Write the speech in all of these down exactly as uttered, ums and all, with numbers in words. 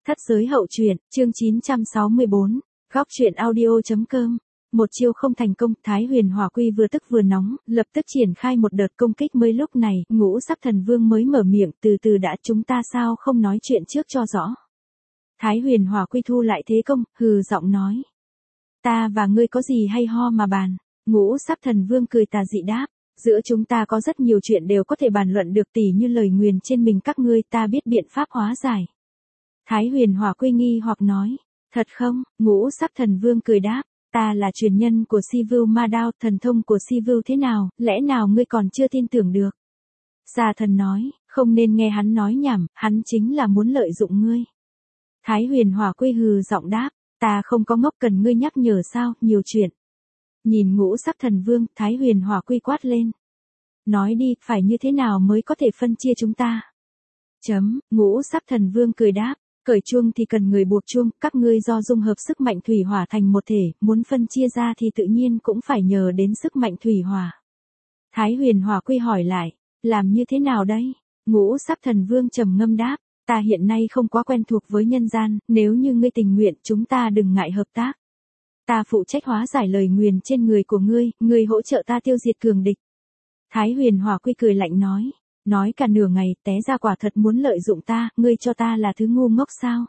Thất giới hậu truyện, chương chín trăm sáu mươi bốn, góc truyện audio.com. Một chiêu không thành công, Thái Huyền Hỏa Quy vừa tức vừa nóng, lập tức triển khai một đợt công kích. Mới lúc này, Ngũ Sắc Thần Vương mới mở miệng, từ từ đã, chúng ta sao không nói chuyện trước cho rõ. Thái Huyền Hỏa Quy thu lại thế công, hừ giọng nói. Ta và ngươi có gì hay ho mà bàn. Ngũ Sắc Thần Vương cười tà dị đáp. Giữa chúng ta có rất nhiều chuyện đều có thể bàn luận được, tỉ như lời nguyền trên mình các ngươi, ta biết biện pháp hóa giải. Thái Huyền Hỏa Quy nghi hoặc nói. Thật không? Ngũ Sắc Thần Vương cười đáp. Ta là truyền nhân của Si Vưu Ma Đao, thần thông của Si Vưu thế nào, lẽ nào ngươi còn chưa tin tưởng được? Già thần nói, không nên nghe hắn nói nhảm, hắn chính là muốn lợi dụng ngươi. Thái Huyền Hỏa Quy hừ giọng đáp, ta không có ngốc cần ngươi nhắc nhở sao, nhiều chuyện. Nhìn Ngũ Sắc Thần Vương, Thái Huyền Hỏa Quy quát lên. Nói đi, phải như thế nào mới có thể phân chia chúng ta? Chấm, Ngũ Sắc Thần Vương cười đáp. Cởi chuông thì cần người buộc chuông, các ngươi do dung hợp sức mạnh thủy hỏa thành một thể, muốn phân chia ra thì tự nhiên cũng phải nhờ đến sức mạnh thủy hỏa. Thái Huyền Hỏa Quy hỏi lại, làm như thế nào đây? Ngũ Sắc Thần Vương trầm ngâm đáp, ta hiện nay không quá quen thuộc với nhân gian, nếu như ngươi tình nguyện chúng ta đừng ngại hợp tác. Ta phụ trách hóa giải lời nguyền trên người của ngươi, ngươi hỗ trợ ta tiêu diệt cường địch. Thái Huyền Hỏa Quy cười lạnh nói. Nói cả nửa ngày, té ra quả thật muốn lợi dụng ta, ngươi cho ta là thứ ngu ngốc sao?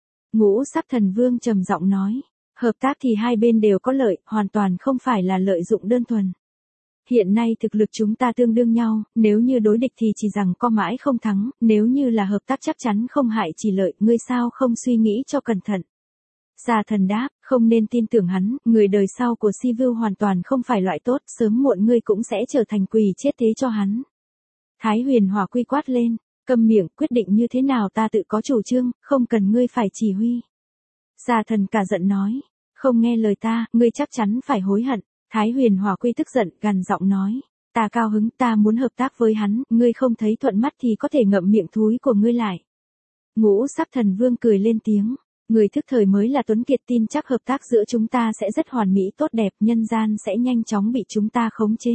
Ngũ Sắc Thần Vương trầm giọng nói, hợp tác thì hai bên đều có lợi, hoàn toàn không phải là lợi dụng đơn thuần. Hiện nay thực lực chúng ta tương đương nhau, nếu như đối địch thì chỉ rằng có mãi không thắng, nếu như là hợp tác chắc chắn không hại chỉ lợi, ngươi sao không suy nghĩ cho cẩn thận. Già thần đáp, không nên tin tưởng hắn, người đời sau của Si Vưu hoàn toàn không phải loại tốt, sớm muộn ngươi cũng sẽ trở thành quỳ chết thế cho hắn. Thái Huyền Hỏa Quy quát lên, câm miệng, quyết định như thế nào ta tự có chủ trương, không cần ngươi phải chỉ huy. Già thần cả giận nói, không nghe lời ta, ngươi chắc chắn phải hối hận. Thái Huyền Hỏa Quy tức giận, gằn giọng nói, ta cao hứng, ta muốn hợp tác với hắn, ngươi không thấy thuận mắt thì có thể ngậm miệng thúi của ngươi lại. Ngũ Sắc Thần Vương cười lên tiếng, người thức thời mới là tuấn kiệt, tin chắc hợp tác giữa chúng ta sẽ rất hoàn mỹ tốt đẹp, nhân gian sẽ nhanh chóng bị chúng ta khống chế.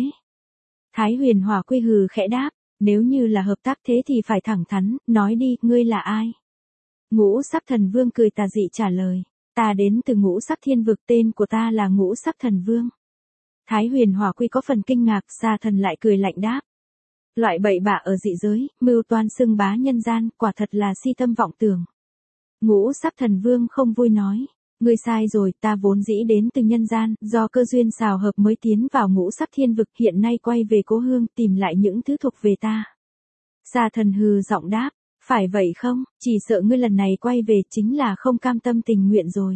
Thái Huyền Hỏa Quy hừ khẽ đáp. Nếu như là hợp tác thế thì phải thẳng thắn, nói đi, ngươi là ai? Ngũ Sắc Thần Vương cười tà dị trả lời, ta đến từ Ngũ Sắc Thiên Vực, tên của ta là Ngũ Sắc Thần Vương. Thái Huyền Hỏa Quy có phần kinh ngạc, Sa thần lại cười lạnh đáp. Loại bậy bạ ở dị giới, mưu toan xưng bá nhân gian, quả thật là si tâm vọng tưởng. Ngũ Sắc Thần Vương không vui nói. Ngươi sai rồi, ta vốn dĩ đến từ nhân gian, do cơ duyên xào hợp mới tiến vào Ngũ Sắc Thiên Vực, hiện nay quay về cố hương, tìm lại những thứ thuộc về ta. Già thần hừ giọng đáp, phải vậy không, chỉ sợ ngươi lần này quay về chính là không cam tâm tình nguyện rồi.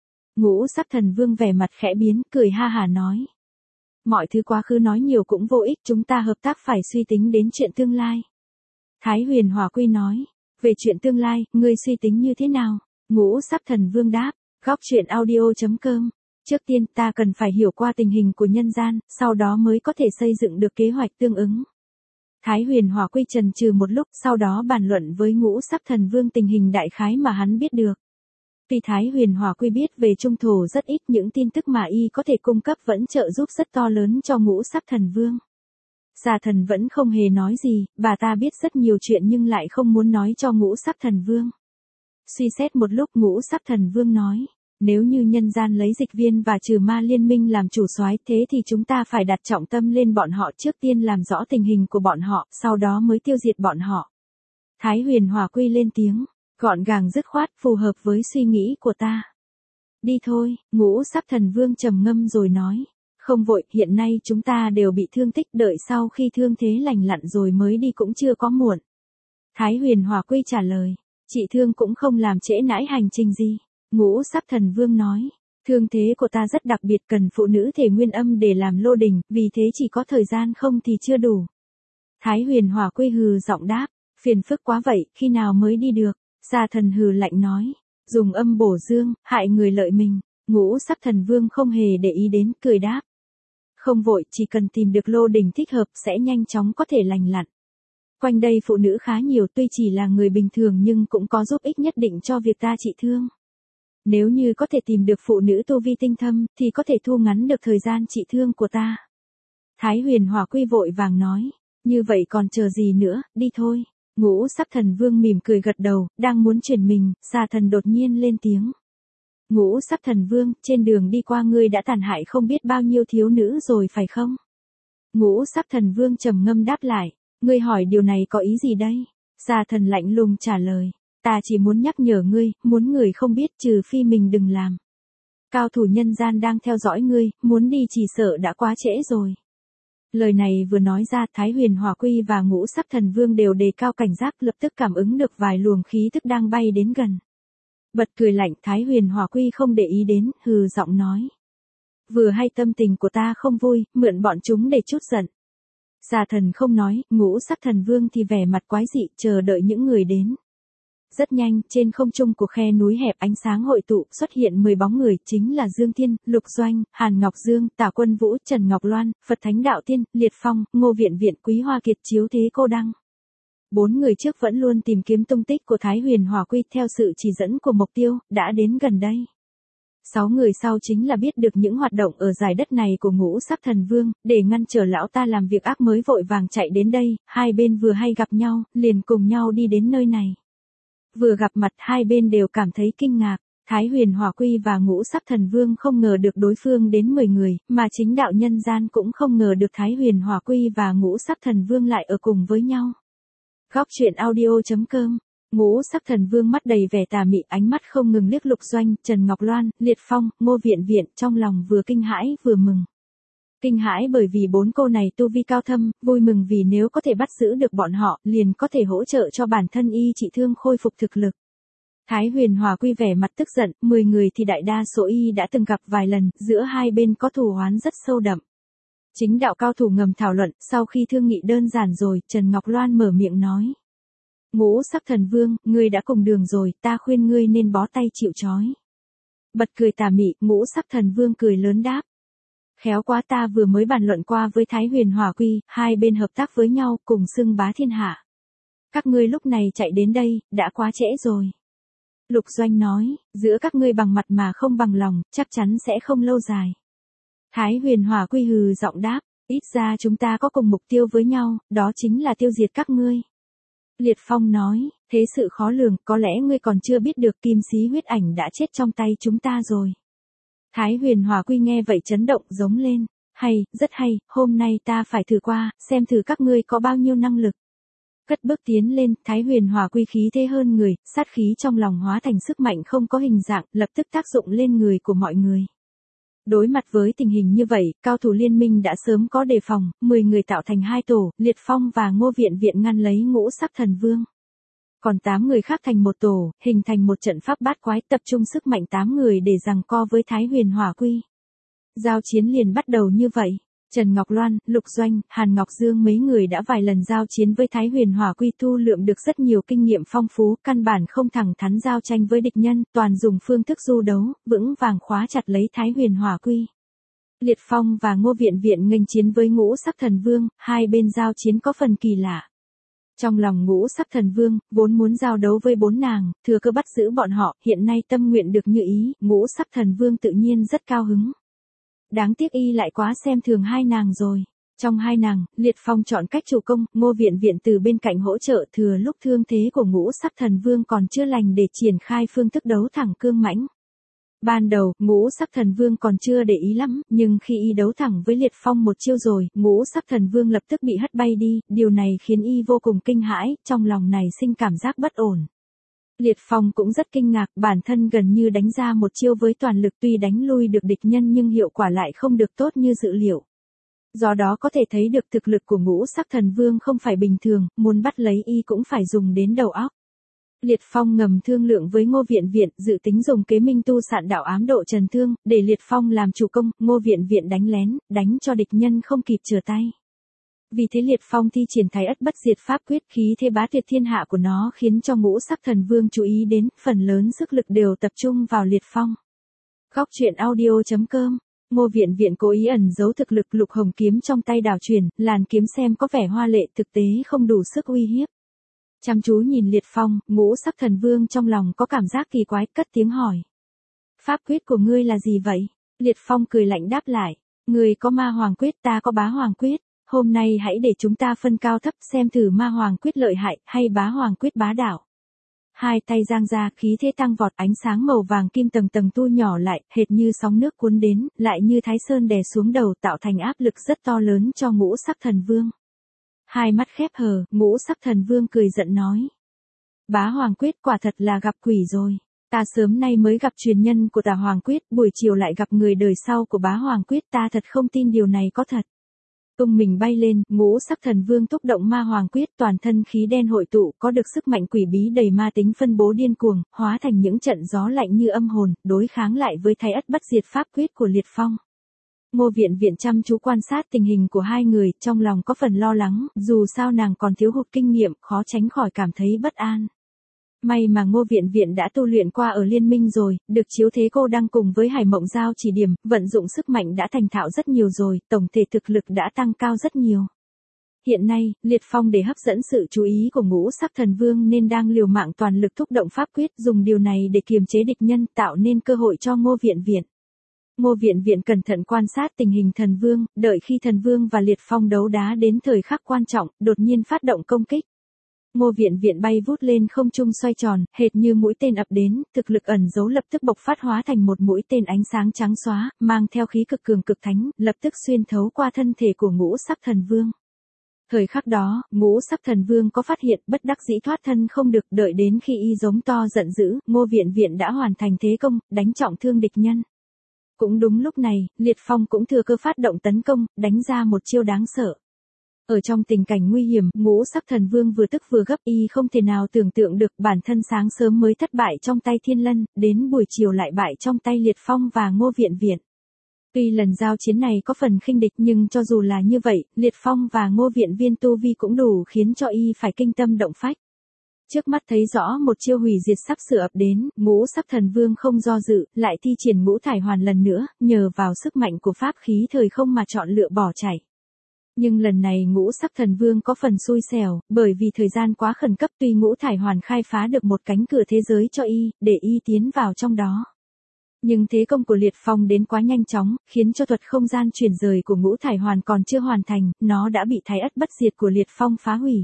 Ngũ Sắc Thần Vương vẻ mặt khẽ biến, cười ha hà nói. Mọi thứ quá khứ nói nhiều cũng vô ích, chúng ta hợp tác phải suy tính đến chuyện tương lai. Thái Huyền Hỏa Quy nói, về chuyện tương lai, ngươi suy tính như thế nào? Ngũ Sắc Thần Vương đáp. Góc truyện audio.com. Trước tiên ta cần phải hiểu qua tình hình của nhân gian, sau đó mới có thể xây dựng được kế hoạch tương ứng. Thái Huyền Hỏa Quy chần chừ một lúc, sau đó bàn luận với Ngũ Sắc Thần Vương tình hình đại khái mà hắn biết được. Tuy Thái Huyền Hỏa Quy biết về trung thổ rất ít, những tin tức mà y có thể cung cấp vẫn trợ giúp rất to lớn cho Ngũ Sắc Thần Vương. Già thần vẫn không hề nói gì, bà ta biết rất nhiều chuyện nhưng lại không muốn nói cho Ngũ Sắc Thần Vương. Suy xét một lúc, Ngũ Sắc Thần Vương nói, nếu như nhân gian lấy Dịch Viên và Trừ Ma Liên Minh làm chủ soái, thế thì chúng ta phải đặt trọng tâm lên bọn họ, trước tiên làm rõ tình hình của bọn họ, sau đó mới tiêu diệt bọn họ. Thái Huyền Hỏa Quy lên tiếng, gọn gàng dứt khoát, phù hợp với suy nghĩ của ta. Đi thôi, Ngũ Sắc Thần Vương trầm ngâm rồi nói, không vội, hiện nay chúng ta đều bị thương tích, đợi sau khi thương thế lành lặn rồi mới đi cũng chưa có muộn. Thái Huyền Hỏa Quy trả lời. Trị thương cũng không làm trễ nãi hành trình gì. Ngũ Sắc Thần Vương nói, thương thế của ta rất đặc biệt, cần phụ nữ thể nguyên âm để làm lô đình, vì thế chỉ có thời gian không thì chưa đủ. Thái Huyền Hỏa Quy hừ giọng đáp, phiền phức quá vậy, khi nào mới đi được? Già thần hừ lạnh nói, dùng âm bổ dương, hại người lợi mình. Ngũ Sắc Thần Vương không hề để ý đến, cười đáp. Không vội, chỉ cần tìm được lô đình thích hợp sẽ nhanh chóng có thể lành lặn. Quanh đây phụ nữ khá nhiều, tuy chỉ là người bình thường nhưng cũng có giúp ích nhất định cho việc ta trị thương. Nếu như có thể tìm được phụ nữ tu vi tinh thâm, thì có thể thu ngắn được thời gian trị thương của ta. Thái Huyền Hỏa Quy vội vàng nói, như vậy còn chờ gì nữa, đi thôi. Ngũ sắc thần vương mỉm cười gật đầu, đang muốn chuyển mình, xà thần đột nhiên lên tiếng. Ngũ sắc thần vương, trên đường đi qua ngươi đã tàn hại không biết bao nhiêu thiếu nữ rồi phải không? Ngũ sắc thần vương trầm ngâm đáp lại, ngươi hỏi điều này có ý gì đây? Xà thần lạnh lùng trả lời, ta chỉ muốn nhắc nhở ngươi, muốn người không biết trừ phi mình đừng làm. Cao thủ nhân gian đang theo dõi ngươi, muốn đi chỉ sợ đã quá trễ rồi. Lời này vừa nói ra, Thái Huyền Hỏa Quy và Ngũ Sắc Thần Vương đều đề cao cảnh giác, lập tức cảm ứng được vài luồng khí tức đang bay đến gần. Bật cười lạnh, Thái Huyền Hỏa Quy không để ý đến, hừ giọng nói. Vừa hay tâm tình của ta không vui, mượn bọn chúng để chút giận. Xà thần không nói, Ngũ Sắc Thần Vương thì vẻ mặt quái dị, chờ đợi những người đến. Rất nhanh, trên không trung của khe núi hẹp ánh sáng hội tụ, xuất hiện mười bóng người, chính là Dương Thiên, Lục Doanh, Hàn Ngọc Dương, Tả Quân Vũ, Trần Ngọc Loan, Phật Thánh Đạo Tiên, Liệt Phong, Ngô Viện Viện, Quý Hoa Kiệt, Chiếu Thế Cô Đăng. Bốn người trước vẫn luôn tìm kiếm tung tích của Thái Huyền Hỏa Quy theo sự chỉ dẫn của Mộc Tiêu, đã đến gần đây. Sáu người sau chính là biết được những hoạt động ở giải đất này của Ngũ Sắc Thần Vương, để ngăn trở lão ta làm việc ác mới vội vàng chạy đến đây, hai bên vừa hay gặp nhau, liền cùng nhau đi đến nơi này. Vừa gặp mặt hai bên đều cảm thấy kinh ngạc, Thái Huyền Hỏa Quy và Ngũ Sắc Thần Vương không ngờ được đối phương đến mười người, mà chính đạo nhân gian cũng không ngờ được Thái Huyền Hỏa Quy và Ngũ Sắc Thần Vương lại ở cùng với nhau. Góc truyện audio chấm com. Ngũ Sắc Thần Vương mắt đầy vẻ tà mị, ánh mắt không ngừng liếc Lục Doanh, Trần Ngọc Loan, Liệt Phong, Ngô Viện Viện, trong lòng vừa kinh hãi vừa mừng. Kinh hãi bởi vì bốn cô này tu vi cao thâm, vui mừng vì nếu có thể bắt giữ được bọn họ, liền có thể hỗ trợ cho bản thân y trị thương khôi phục thực lực. Thái Huyền Hỏa Quy vẻ mặt tức giận, mười người thì đại đa số y đã từng gặp vài lần, giữa hai bên có thù oán rất sâu đậm. Chính đạo cao thủ ngầm thảo luận, sau khi thương nghị đơn giản rồi, Trần Ngọc Loan mở miệng nói. Ngũ Sắc Thần Vương, ngươi đã cùng đường rồi, ta khuyên ngươi nên bó tay chịu trói. Bật cười tà mị, Ngũ Sắc Thần Vương cười lớn đáp. Khéo quá, ta vừa mới bàn luận qua với Thái Huyền Hỏa Quy, hai bên hợp tác với nhau, cùng xưng bá thiên hạ. Các ngươi lúc này chạy đến đây, đã quá trễ rồi. Lục Doanh nói, giữa các ngươi bằng mặt mà không bằng lòng, chắc chắn sẽ không lâu dài. Thái Huyền Hỏa Quy hừ giọng đáp, ít ra chúng ta có cùng mục tiêu với nhau, đó chính là tiêu diệt các ngươi. Liệt Phong nói, thế sự khó lường, có lẽ ngươi còn chưa biết được Kim Xí Huyết Ảnh đã chết trong tay chúng ta rồi. Thái Huyền Hỏa Quy nghe vậy chấn động giống lên, hay, rất hay, hôm nay ta phải thử qua, xem thử các ngươi có bao nhiêu năng lực. Cất bước tiến lên, Thái Huyền Hỏa Quy khí thế hơn người, sát khí trong lòng hóa thành sức mạnh không có hình dạng, lập tức tác dụng lên người của mọi người. Đối mặt với tình hình như vậy, cao thủ liên minh đã sớm có đề phòng, mười người tạo thành hai tổ, Liệt Phong và Ngô Viện Viện ngăn lấy Ngũ Sắc Thần Vương. Còn tám người khác thành một tổ, hình thành một trận pháp bát quái, tập trung sức mạnh tám người để giằng co với Thái Huyền Hỏa Quy. Giao chiến liền bắt đầu như vậy. Trần Ngọc Loan, Lục Doanh, Hàn Ngọc Dương mấy người đã vài lần giao chiến với Thái Huyền Hỏa Quy, thu lượm được rất nhiều kinh nghiệm phong phú, căn bản không thẳng thắn giao tranh với địch nhân, toàn dùng phương thức du đấu, vững vàng khóa chặt lấy Thái Huyền Hỏa Quy. Liệt Phong và Ngô Viện Viện nghênh chiến với Ngũ Sắc Thần Vương, hai bên giao chiến có phần kỳ lạ. Trong lòng Ngũ Sắc Thần Vương, vốn muốn giao đấu với bốn nàng, thừa cơ bắt giữ bọn họ, hiện nay tâm nguyện được như ý, Ngũ Sắc Thần Vương tự nhiên rất cao hứng. Đáng tiếc y lại quá xem thường hai nàng rồi. Trong hai nàng, Liệt Phong chọn cách chủ công, Ngô Viện Viện từ bên cạnh hỗ trợ, thừa lúc thương thế của Ngũ Sắc Thần Vương còn chưa lành để triển khai phương thức đấu thẳng cương mãnh. Ban đầu, Ngũ Sắc Thần Vương còn chưa để ý lắm, nhưng khi y đấu thẳng với Liệt Phong một chiêu rồi, Ngũ Sắc Thần Vương lập tức bị hất bay đi, điều này khiến y vô cùng kinh hãi, trong lòng này sinh cảm giác bất ổn. Liệt Phong cũng rất kinh ngạc, bản thân gần như đánh ra một chiêu với toàn lực, tuy đánh lui được địch nhân nhưng hiệu quả lại không được tốt như dự liệu. Do đó có thể thấy được thực lực của Ngũ Sắc Thần Vương không phải bình thường, muốn bắt lấy y cũng phải dùng đến đầu óc. Liệt Phong ngầm thương lượng với Ngô Viện Viện, dự tính dùng kế minh tu sạn đạo ám độ trần thương, để Liệt Phong làm chủ công, Ngô Viện Viện đánh lén, đánh cho địch nhân không kịp trở tay. Vì thế Liệt Phong thi triển Thái Ất Bất Diệt pháp quyết, khí thế bá tuyệt thiên hạ của nó khiến cho Ngũ Sắc Thần Vương chú ý đến, phần lớn sức lực đều tập trung vào Liệt Phong. Góc truyện audio chấm com. Ngô Viện Viện cố ý ẩn giấu thực lực, lục hồng kiếm trong tay đảo chuyển, làn kiếm xem có vẻ hoa lệ, thực tế không đủ sức uy hiếp. Chăm chú nhìn Liệt Phong, Ngũ Sắc Thần Vương trong lòng có cảm giác kỳ quái, cất tiếng hỏi. Pháp quyết của ngươi là gì vậy? Liệt Phong cười lạnh đáp lại. Ngươi có ma hoàng quyết, ta có bá hoàng quyết. hôm nay hãy để chúng ta phân cao thấp xem thử ma hoàng quyết lợi hại hay bá hoàng quyết bá đạo. Hai tay giang ra, khí thế tăng vọt, ánh sáng màu vàng kim tầng tầng tu nhỏ lại, hệt như sóng nước cuốn đến, lại như thái sơn đè xuống đầu, tạo thành áp lực rất to lớn cho Ngũ Sắc Thần Vương. Hai mắt khép hờ, Ngũ Sắc Thần Vương cười giận nói. Bá hoàng quyết quả thật là gặp quỷ rồi. Ta sớm nay mới gặp truyền nhân của Tà Hoàng Quyết, buổi chiều lại gặp người đời sau của Bá Hoàng Quyết, ta thật không tin điều này có thật. Tung mình bay lên, Ngũ Sắc Thần Vương thúc động Ma Hoàng Quyết, toàn thân khí đen hội tụ, có được sức mạnh quỷ bí đầy ma tính phân bố điên cuồng, hóa thành những trận gió lạnh như âm hồn, đối kháng lại với Thái Ất Bất Diệt Pháp Quyết của Liệt Phong. Ngô Viện Viện chăm chú quan sát tình hình của hai người, trong lòng có phần lo lắng, dù sao nàng còn thiếu hụt kinh nghiệm, khó tránh khỏi cảm thấy bất an. May mà Ngô Viện Viện đã tu luyện qua ở Liên Minh rồi, được Chiếu Thế Cô Đăng cùng với Hải Mộng Giao chỉ điểm, vận dụng sức mạnh đã thành thạo rất nhiều rồi, tổng thể thực lực đã tăng cao rất nhiều. Hiện nay, Liệt Phong để hấp dẫn sự chú ý của Ngũ Sắc Thần Vương nên đang liều mạng toàn lực thúc động pháp quyết, dùng điều này để kiềm chế địch nhân, tạo nên cơ hội cho Ngô Viện Viện. Ngô Viện Viện cẩn thận quan sát tình hình Thần Vương, đợi khi Thần Vương và Liệt Phong đấu đá đến thời khắc quan trọng, đột nhiên phát động công kích. Ngô Viện Viện bay vút lên không trung xoay tròn, hệt như mũi tên ập đến, thực lực ẩn giấu lập tức bộc phát hóa thành một mũi tên ánh sáng trắng xóa, mang theo khí cực cường cực thánh, lập tức xuyên thấu qua thân thể của Ngũ Sắc Thần Vương. Thời khắc đó, Ngũ Sắc Thần Vương có phát hiện, bất đắc dĩ thoát thân không được, đợi đến khi y giống to giận dữ, Ngô Viện Viện đã hoàn thành thế công, đánh trọng thương địch nhân. Cũng đúng lúc này, Liệt Phong cũng thừa cơ phát động tấn công, đánh ra một chiêu đáng sợ. Ở trong tình cảnh nguy hiểm, Ngũ Sắc Thần Vương vừa tức vừa gấp, y không thể nào tưởng tượng được bản thân sáng sớm mới thất bại trong tay Thiên Lân, đến buổi chiều lại bại trong tay Liệt Phong và Ngô Viện Viện. Tuy lần giao chiến này có phần khinh địch nhưng cho dù là như vậy, Liệt Phong và Ngô Viện Viên tu vi cũng đủ khiến cho y phải kinh tâm động phách. Trước mắt thấy rõ một chiêu hủy diệt sắp sửa ập đến, Ngũ Sắc Thần Vương không do dự, lại thi triển Ngũ Thải Hoàn lần nữa, nhờ vào sức mạnh của pháp khí thời không mà chọn lựa bỏ chạy. Nhưng lần này Ngũ Sắc Thần Vương có phần xui xẻo, bởi vì thời gian quá khẩn cấp, tuy Ngũ Thải Hoàn khai phá được một cánh cửa thế giới cho y, để y tiến vào trong đó. Nhưng thế công của Liệt Phong đến quá nhanh chóng, khiến cho thuật không gian chuyển rời của Ngũ Thải Hoàn còn chưa hoàn thành, nó đã bị Thái Ất Bất Diệt của Liệt Phong phá hủy.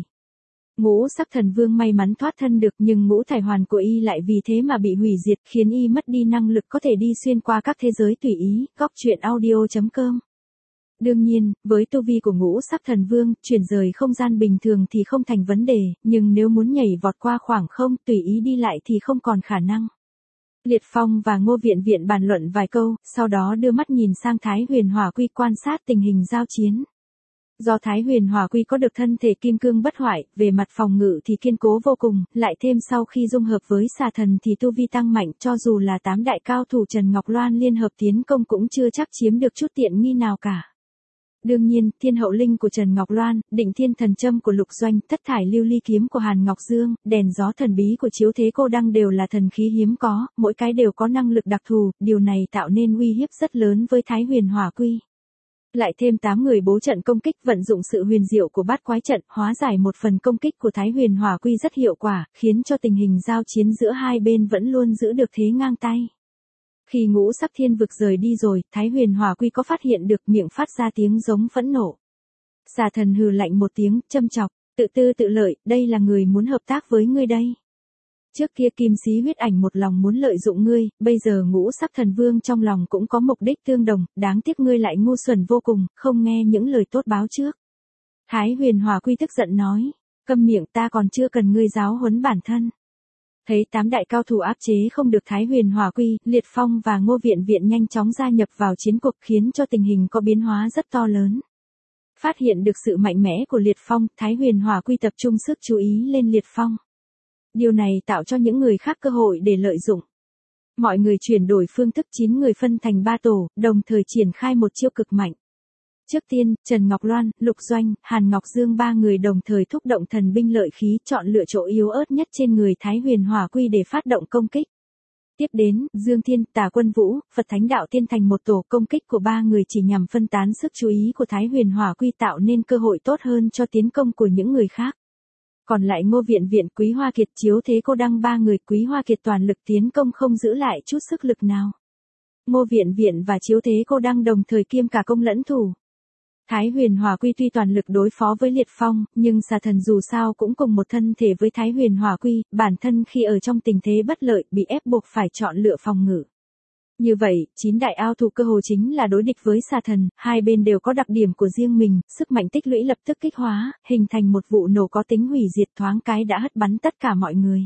Ngũ Sắc Thần Vương may mắn thoát thân được, nhưng Ngũ Thải Hoàn của y lại vì thế mà bị hủy diệt, khiến y mất đi năng lực có thể đi xuyên qua các thế giới tùy ý. Góc truyện audio chấm com. Đương nhiên, với tu vi của Ngũ Sắc Thần Vương, chuyển rời không gian bình thường thì không thành vấn đề, nhưng nếu muốn nhảy vọt qua khoảng không, tùy ý đi lại thì không còn khả năng. Liệt Phong và Ngô Viện Viện bàn luận vài câu, sau đó đưa mắt nhìn sang Thái Huyền Hỏa Quy quan sát tình hình giao chiến. Do Thái Huyền Hỏa Quy có được thân thể kim cương bất hoại, về mặt phòng ngự thì kiên cố vô cùng, lại thêm sau khi dung hợp với xà thần thì tu vi tăng mạnh, cho dù là tám đại cao thủ Trần Ngọc Loan liên hợp tiến công cũng chưa chắc chiếm được chút tiện nghi nào cả. Đương nhiên, Thiên Hậu Linh của Trần Ngọc Loan, Định Thiên Thần Châm của Lục Doanh, Thất Thải Lưu Ly Kiếm của Hàn Ngọc Dương, Đèn Gió Thần Bí của Chiếu Thế Cô Đăng đều là thần khí hiếm có, mỗi cái đều có năng lực đặc thù, điều này tạo nên uy hiếp rất lớn với Thái Huyền Hỏa Quy. Lại thêm tám người bố trận công kích, vận dụng sự huyền diệu của bát quái trận, hóa giải một phần công kích của Thái Huyền Hỏa Quy rất hiệu quả, khiến cho tình hình giao chiến giữa hai bên vẫn luôn giữ được thế ngang tay. Khi Ngũ Sắc Thiên Vực rời đi rồi, Thái Huyền Hỏa Quy có phát hiện được, miệng phát ra tiếng giống phẫn nộ. Xà thần hừ lạnh một tiếng, châm chọc, tự tư tự lợi, đây là người muốn hợp tác với ngươi đây. Trước kia Kim Xí Huyết Ảnh một lòng muốn lợi dụng ngươi, bây giờ Ngũ Sắc Thần Vương trong lòng cũng có mục đích tương đồng, đáng tiếc ngươi lại ngu xuẩn vô cùng, không nghe những lời tốt báo trước. Thái Huyền Hỏa Quy tức giận nói, câm miệng, ta còn chưa cần ngươi giáo huấn bản thân. Thấy tám đại cao thủ áp chế không được Thái Huyền Hỏa Quy, Liệt Phong và Ngô Viện Viện nhanh chóng gia nhập vào chiến cuộc, khiến cho tình hình có biến hóa rất to lớn. Phát hiện được sự mạnh mẽ của Liệt Phong, Thái Huyền Hỏa Quy tập trung sức chú ý lên Liệt Phong. Điều này tạo cho những người khác cơ hội để lợi dụng. Mọi người chuyển đổi phương thức, chín người phân thành ba tổ, đồng thời triển khai một chiêu cực mạnh. Trước tiên, Trần Ngọc Loan, Lục Doanh, Hàn Ngọc Dương ba người đồng thời thúc động thần binh lợi khí, chọn lựa chỗ yếu ớt nhất trên người Thái Huyền Hỏa Quy để phát động công kích. Tiếp đến, Dương Thiên, Tà Quân Vũ, Phật Thánh Đạo Tiên thành một tổ, công kích của ba người chỉ nhằm phân tán sức chú ý của Thái Huyền Hỏa Quy, tạo nên cơ hội tốt hơn cho tiến công của những người khác. Còn lại Ngô Viện Viện, Quý Hoa Kiệt, Chiếu Thế Cô Đăng ba người, Quý Hoa Kiệt toàn lực tiến công không giữ lại chút sức lực nào. Ngô Viện Viện và Chiếu Thế Cô Đăng đồng thời kiêm cả công lẫn thủ. Thái Huyền Hỏa Quy tuy toàn lực đối phó với Liệt Phong, nhưng xà thần dù sao cũng cùng một thân thể với Thái Huyền Hỏa Quy, bản thân khi ở trong tình thế bất lợi bị ép buộc phải chọn lựa phòng ngự. Như vậy, chín đại ao thủ cơ hồ chính là đối địch với xà thần, hai bên đều có đặc điểm của riêng mình, sức mạnh tích lũy lập tức kích hóa, hình thành một vụ nổ có tính hủy diệt thoáng cái đã hất bắn tất cả mọi người.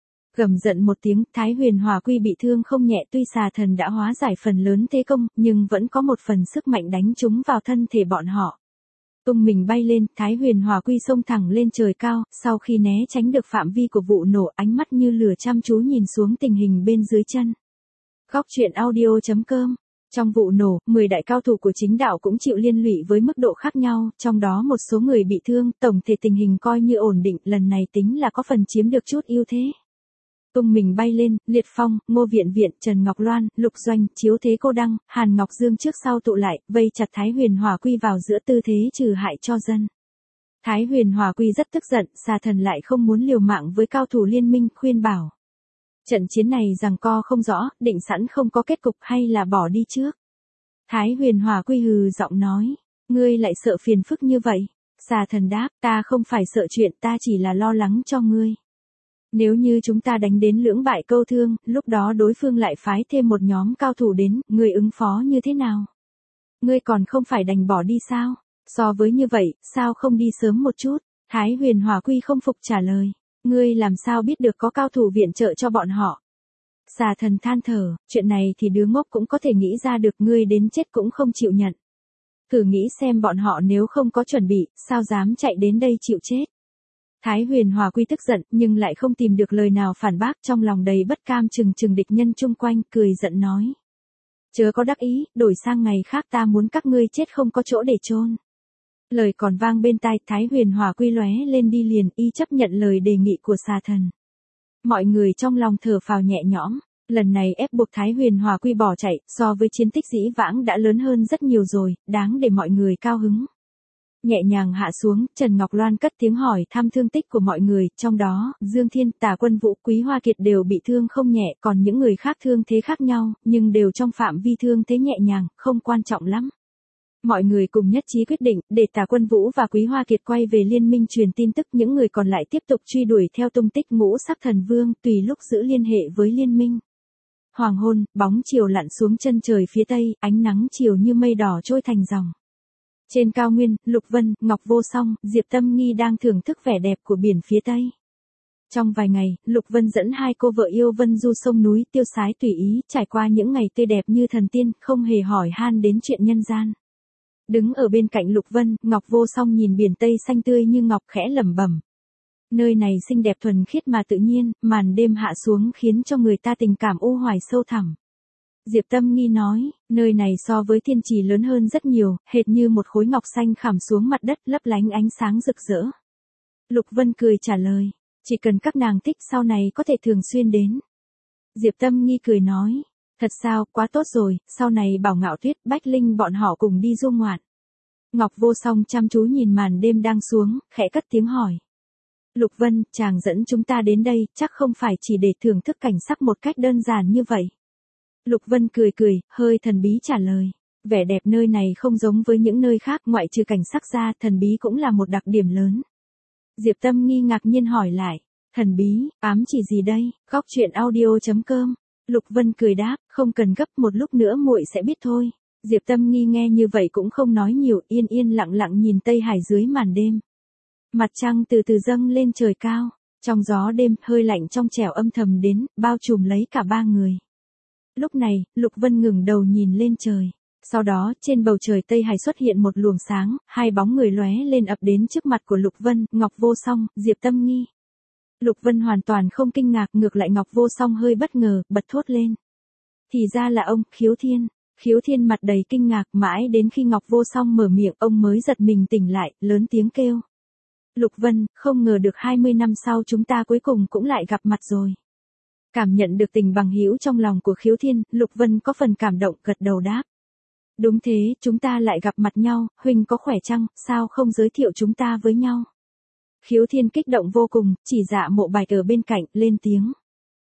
Gầm giận một tiếng, Thái Huyền Hỏa Quy bị thương không nhẹ, tuy xà thần đã hóa giải phần lớn thế công, nhưng vẫn có một phần sức mạnh đánh trúng vào thân thể bọn họ. Tung mình bay lên, Thái Huyền Hỏa Quy xông thẳng lên trời cao, sau khi né tránh được phạm vi của vụ nổ, ánh mắt như lửa chăm chú nhìn xuống tình hình bên dưới chân. Góc truyện audio chấm com. Trong vụ nổ, mười đại cao thủ của chính đạo cũng chịu liên lụy với mức độ khác nhau, trong đó một số người bị thương, tổng thể tình hình coi như ổn định, lần này tính là có phần chiếm được chút ưu thế. Tung mình bay lên, Liệt Phong, Ngô Viện Viện, Trần Ngọc Loan, Lục Doanh, Chiếu Thế Cô Đăng, Hàn Ngọc Dương trước sau tụ lại, vây chặt Thái Huyền Hỏa Quy vào giữa tư thế trừ hại cho dân. Thái Huyền Hỏa Quy rất tức giận, xà thần lại không muốn liều mạng với cao thủ liên minh, khuyên bảo. Trận chiến này giằng co không rõ, định sẵn không có kết cục hay là bỏ đi trước. Thái Huyền Hỏa Quy hừ giọng nói, ngươi lại sợ phiền phức như vậy. Xà thần đáp, ta không phải sợ chuyện, ta chỉ là lo lắng cho ngươi. Nếu như chúng ta đánh đến lưỡng bại câu thương, lúc đó đối phương lại phái thêm một nhóm cao thủ đến, ngươi ứng phó như thế nào? Ngươi còn không phải đành bỏ đi sao? So với như vậy, sao không đi sớm một chút? Thái Huyền Hỏa Quy không phục trả lời. Ngươi làm sao biết được có cao thủ viện trợ cho bọn họ? Xà thần than thở, chuyện này thì đứa ngốc cũng có thể nghĩ ra được, ngươi đến chết cũng không chịu nhận. Thử nghĩ xem bọn họ nếu không có chuẩn bị, sao dám chạy đến đây chịu chết? Thái Huyền Hỏa Quy tức giận, nhưng lại không tìm được lời nào phản bác, trong lòng đầy bất cam chừng chừng địch nhân chung quanh, cười giận nói. Chớ có đắc ý, đổi sang ngày khác ta muốn các ngươi chết không có chỗ để chôn. Lời còn vang bên tai, Thái Huyền Hỏa Quy lóe lên đi liền, y chấp nhận lời đề nghị của xà thần. Mọi người trong lòng thở phào nhẹ nhõm, lần này ép buộc Thái Huyền Hỏa Quy bỏ chạy, so với chiến tích dĩ vãng đã lớn hơn rất nhiều rồi, đáng để mọi người cao hứng. Nhẹ nhàng hạ xuống, Trần Ngọc Loan cất tiếng hỏi thăm thương tích của mọi người, trong đó, Dương Thiên, Tả Quân Vũ, Quý Hoa Kiệt đều bị thương không nhẹ, còn những người khác thương thế khác nhau, nhưng đều trong phạm vi thương thế nhẹ nhàng, không quan trọng lắm. Mọi người cùng nhất trí quyết định, để Tả Quân Vũ và Quý Hoa Kiệt quay về liên minh truyền tin tức, những người còn lại tiếp tục truy đuổi theo tung tích Ngũ Sắc Thần Vương, tùy lúc giữ liên hệ với liên minh. Hoàng hôn, bóng chiều lặn xuống chân trời phía tây, ánh nắng chiều như mây đỏ trôi thành dòng. Trên cao nguyên, Lục Vân, Ngọc Vô Song, Diệp Tâm Nghi đang thưởng thức vẻ đẹp của biển phía tây. Trong vài ngày, Lục Vân dẫn hai cô vợ yêu Vân du sông núi tiêu sái tùy ý, trải qua những ngày tươi đẹp như thần tiên, không hề hỏi han đến chuyện nhân gian. Đứng ở bên cạnh Lục Vân, Ngọc Vô Song nhìn biển Tây xanh tươi như ngọc khẽ lẩm bẩm. Nơi này xinh đẹp thuần khiết mà tự nhiên, màn đêm hạ xuống khiến cho người ta tình cảm u hoài sâu thẳm. Diệp Tâm Nghi nói, nơi này so với thiên trì lớn hơn rất nhiều, hệt như một khối ngọc xanh khảm xuống mặt đất lấp lánh ánh sáng rực rỡ. Lục Vân cười trả lời, chỉ cần các nàng thích sau này có thể thường xuyên đến. Diệp Tâm Nghi cười nói, thật sao, quá tốt rồi, sau này Bảo Ngạo Tuyết, Bách Linh bọn họ cùng đi du ngoạn. Ngọc Vô Song chăm chú nhìn màn đêm đang xuống, khẽ cất tiếng hỏi. Lục Vân, chàng dẫn chúng ta đến đây, chắc không phải chỉ để thưởng thức cảnh sắc một cách đơn giản như vậy. Lục Vân cười cười, hơi thần bí trả lời. Vẻ đẹp nơi này không giống với những nơi khác, ngoại trừ cảnh sắc ra, thần bí cũng là một đặc điểm lớn. Diệp Tâm Nghi ngạc nhiên hỏi lại. Thần bí, ám chỉ gì đây? Góc truyện audio chấm com. Lục Vân cười đáp, không cần gấp, một lúc nữa muội sẽ biết thôi. Diệp Tâm Nghi nghe như vậy cũng không nói nhiều, yên yên lặng lặng nhìn Tây Hải dưới màn đêm. Mặt trăng từ từ dâng lên trời cao, trong gió đêm, hơi lạnh trong trẻo âm thầm đến, bao trùm lấy cả ba người. Lúc này, Lục Vân ngừng đầu nhìn lên trời. Sau đó, trên bầu trời Tây Hải xuất hiện một luồng sáng, hai bóng người lóe lên ập đến trước mặt của Lục Vân, Ngọc Vô Song, Diệp Tâm Nghi. Lục Vân hoàn toàn không kinh ngạc, ngược lại Ngọc Vô Song hơi bất ngờ, bật thốt lên. Thì ra là ông, Khiếu Thiên. Khiếu Thiên mặt đầy kinh ngạc, mãi đến khi Ngọc Vô Song mở miệng, ông mới giật mình tỉnh lại, lớn tiếng kêu. Lục Vân, không ngờ được hai mươi năm sau chúng ta cuối cùng cũng lại gặp mặt rồi. Cảm nhận được tình bằng hữu trong lòng của Khiếu Thiên, Lục Vân có phần cảm động, gật đầu đáp. Đúng thế, chúng ta lại gặp mặt nhau, huynh có khỏe chăng, sao không giới thiệu chúng ta với nhau? Khiếu Thiên kích động vô cùng, chỉ Dạ Mộ Bạch ở bên cạnh, lên tiếng.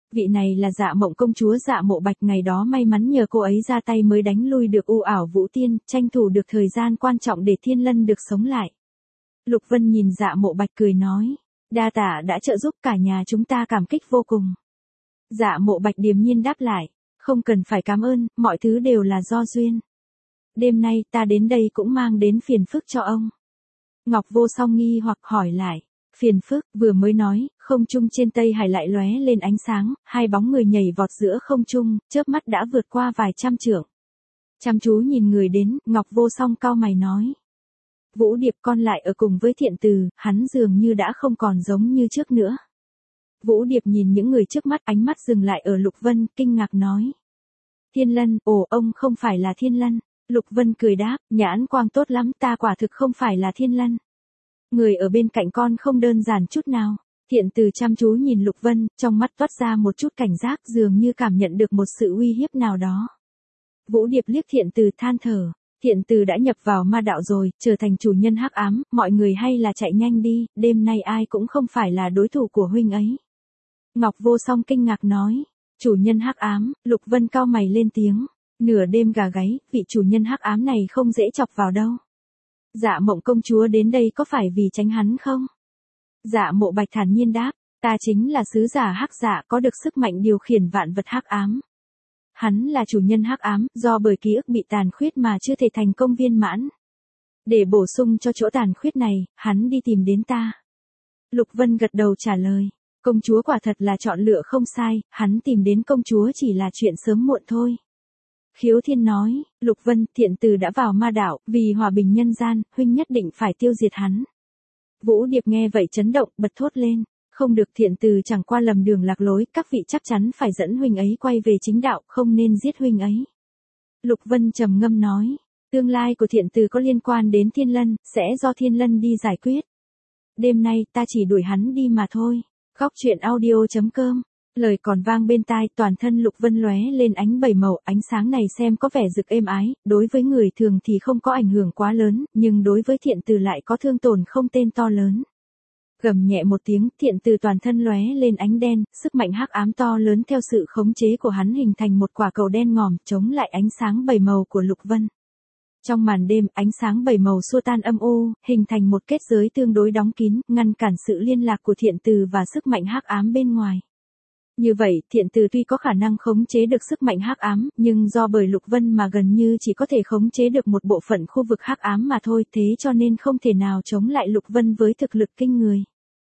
Vị này là Dạ Mộng công chúa Dạ Mộ Bạch, ngày đó may mắn nhờ cô ấy ra tay mới đánh lui được u ảo Vũ Tiên, tranh thủ được thời gian quan trọng để Thiên Lân được sống lại. Lục Vân nhìn Dạ Mộ Bạch cười nói, đa tạ đã trợ giúp, cả nhà chúng ta cảm kích vô cùng. Dạ Mộ Bạch điềm nhiên đáp lại, không cần phải cảm ơn, mọi thứ đều là do duyên. Đêm nay ta đến đây cũng mang đến phiền phức cho ông. Ngọc Vô Song nghi hoặc hỏi lại, phiền phức, vừa mới nói, không trung trên Tây Hải lại lóe lên ánh sáng, hai bóng người nhảy vọt giữa không trung, chớp mắt đã vượt qua vài trăm trượng. Chăm chú nhìn người đến, Ngọc Vô Song cau mày nói, Vũ Điệp con lại ở cùng với Thiện Từ, hắn dường như đã không còn giống như trước nữa. Vũ Điệp nhìn những người trước mắt, ánh mắt dừng lại ở Lục Vân, kinh ngạc nói, Thiên Lân, ồ ông không phải là Thiên Lân. Lục Vân cười đáp, nhãn quang tốt lắm, ta quả thực không phải là Thiên Lân. Người ở bên cạnh con không đơn giản chút nào. Thiện Từ chăm chú nhìn Lục Vân, trong mắt toát ra một chút cảnh giác, dường như cảm nhận được một sự uy hiếp nào đó. Vũ Điệp liếc Thiện Từ than thở, Thiện Từ đã nhập vào ma đạo rồi, trở thành chủ nhân hắc ám, mọi người hay là chạy nhanh đi, đêm nay ai cũng không phải là đối thủ của huynh ấy. Ngọc Vô Song kinh ngạc nói, chủ nhân hắc ám. Lục Vân cau mày lên tiếng, nửa đêm gà gáy, vị chủ nhân hắc ám này không dễ chọc vào đâu. Dạ Mộng công chúa đến đây có phải vì tránh hắn không? Dạ Mộ Bạch thản nhiên đáp, ta chính là sứ giả hắc dạ, có được sức mạnh điều khiển vạn vật hắc ám. Hắn là chủ nhân hắc ám, do bởi ký ức bị tàn khuyết mà chưa thể thành công viên mãn. Để bổ sung cho chỗ tàn khuyết này, hắn đi tìm đến ta. Lục Vân gật đầu trả lời, công chúa quả thật là chọn lựa không sai, hắn tìm đến công chúa chỉ là chuyện sớm muộn thôi. Khiếu Thiên nói, Lục Vân, Thiện Từ đã vào ma đạo, vì hòa bình nhân gian, huynh nhất định phải tiêu diệt hắn. Vũ Điệp nghe vậy chấn động, bật thốt lên, không được, Thiện Từ chẳng qua lầm đường lạc lối, các vị chắc chắn phải dẫn huynh ấy quay về chính đạo, không nên giết huynh ấy. Lục Vân trầm ngâm nói, tương lai của Thiện Từ có liên quan đến Thiên Lân, sẽ do Thiên Lân đi giải quyết. Đêm nay ta chỉ đuổi hắn đi mà thôi. Góc truyện audio chấm com. Lời còn vang bên tai, toàn thân Lục Vân lóe lên ánh bảy màu, ánh sáng này xem có vẻ rực êm ái, đối với người thường thì không có ảnh hưởng quá lớn, nhưng đối với Thiện Từ lại có thương tổn không tên to lớn. Gầm nhẹ một tiếng, Thiện Từ toàn thân lóe lên ánh đen, sức mạnh hắc ám to lớn theo sự khống chế của hắn hình thành một quả cầu đen ngòm, chống lại ánh sáng bảy màu của Lục Vân. Trong màn đêm, ánh sáng bảy màu xua tan âm u, hình thành một kết giới tương đối đóng kín, ngăn cản sự liên lạc của Thiện Từ và sức mạnh hắc ám bên ngoài. Như vậy, Thiện Từ tuy có khả năng khống chế được sức mạnh hắc ám, nhưng do bởi Lục Vân mà gần như chỉ có thể khống chế được một bộ phận khu vực hắc ám mà thôi, thế cho nên không thể nào chống lại Lục Vân với thực lực kinh người.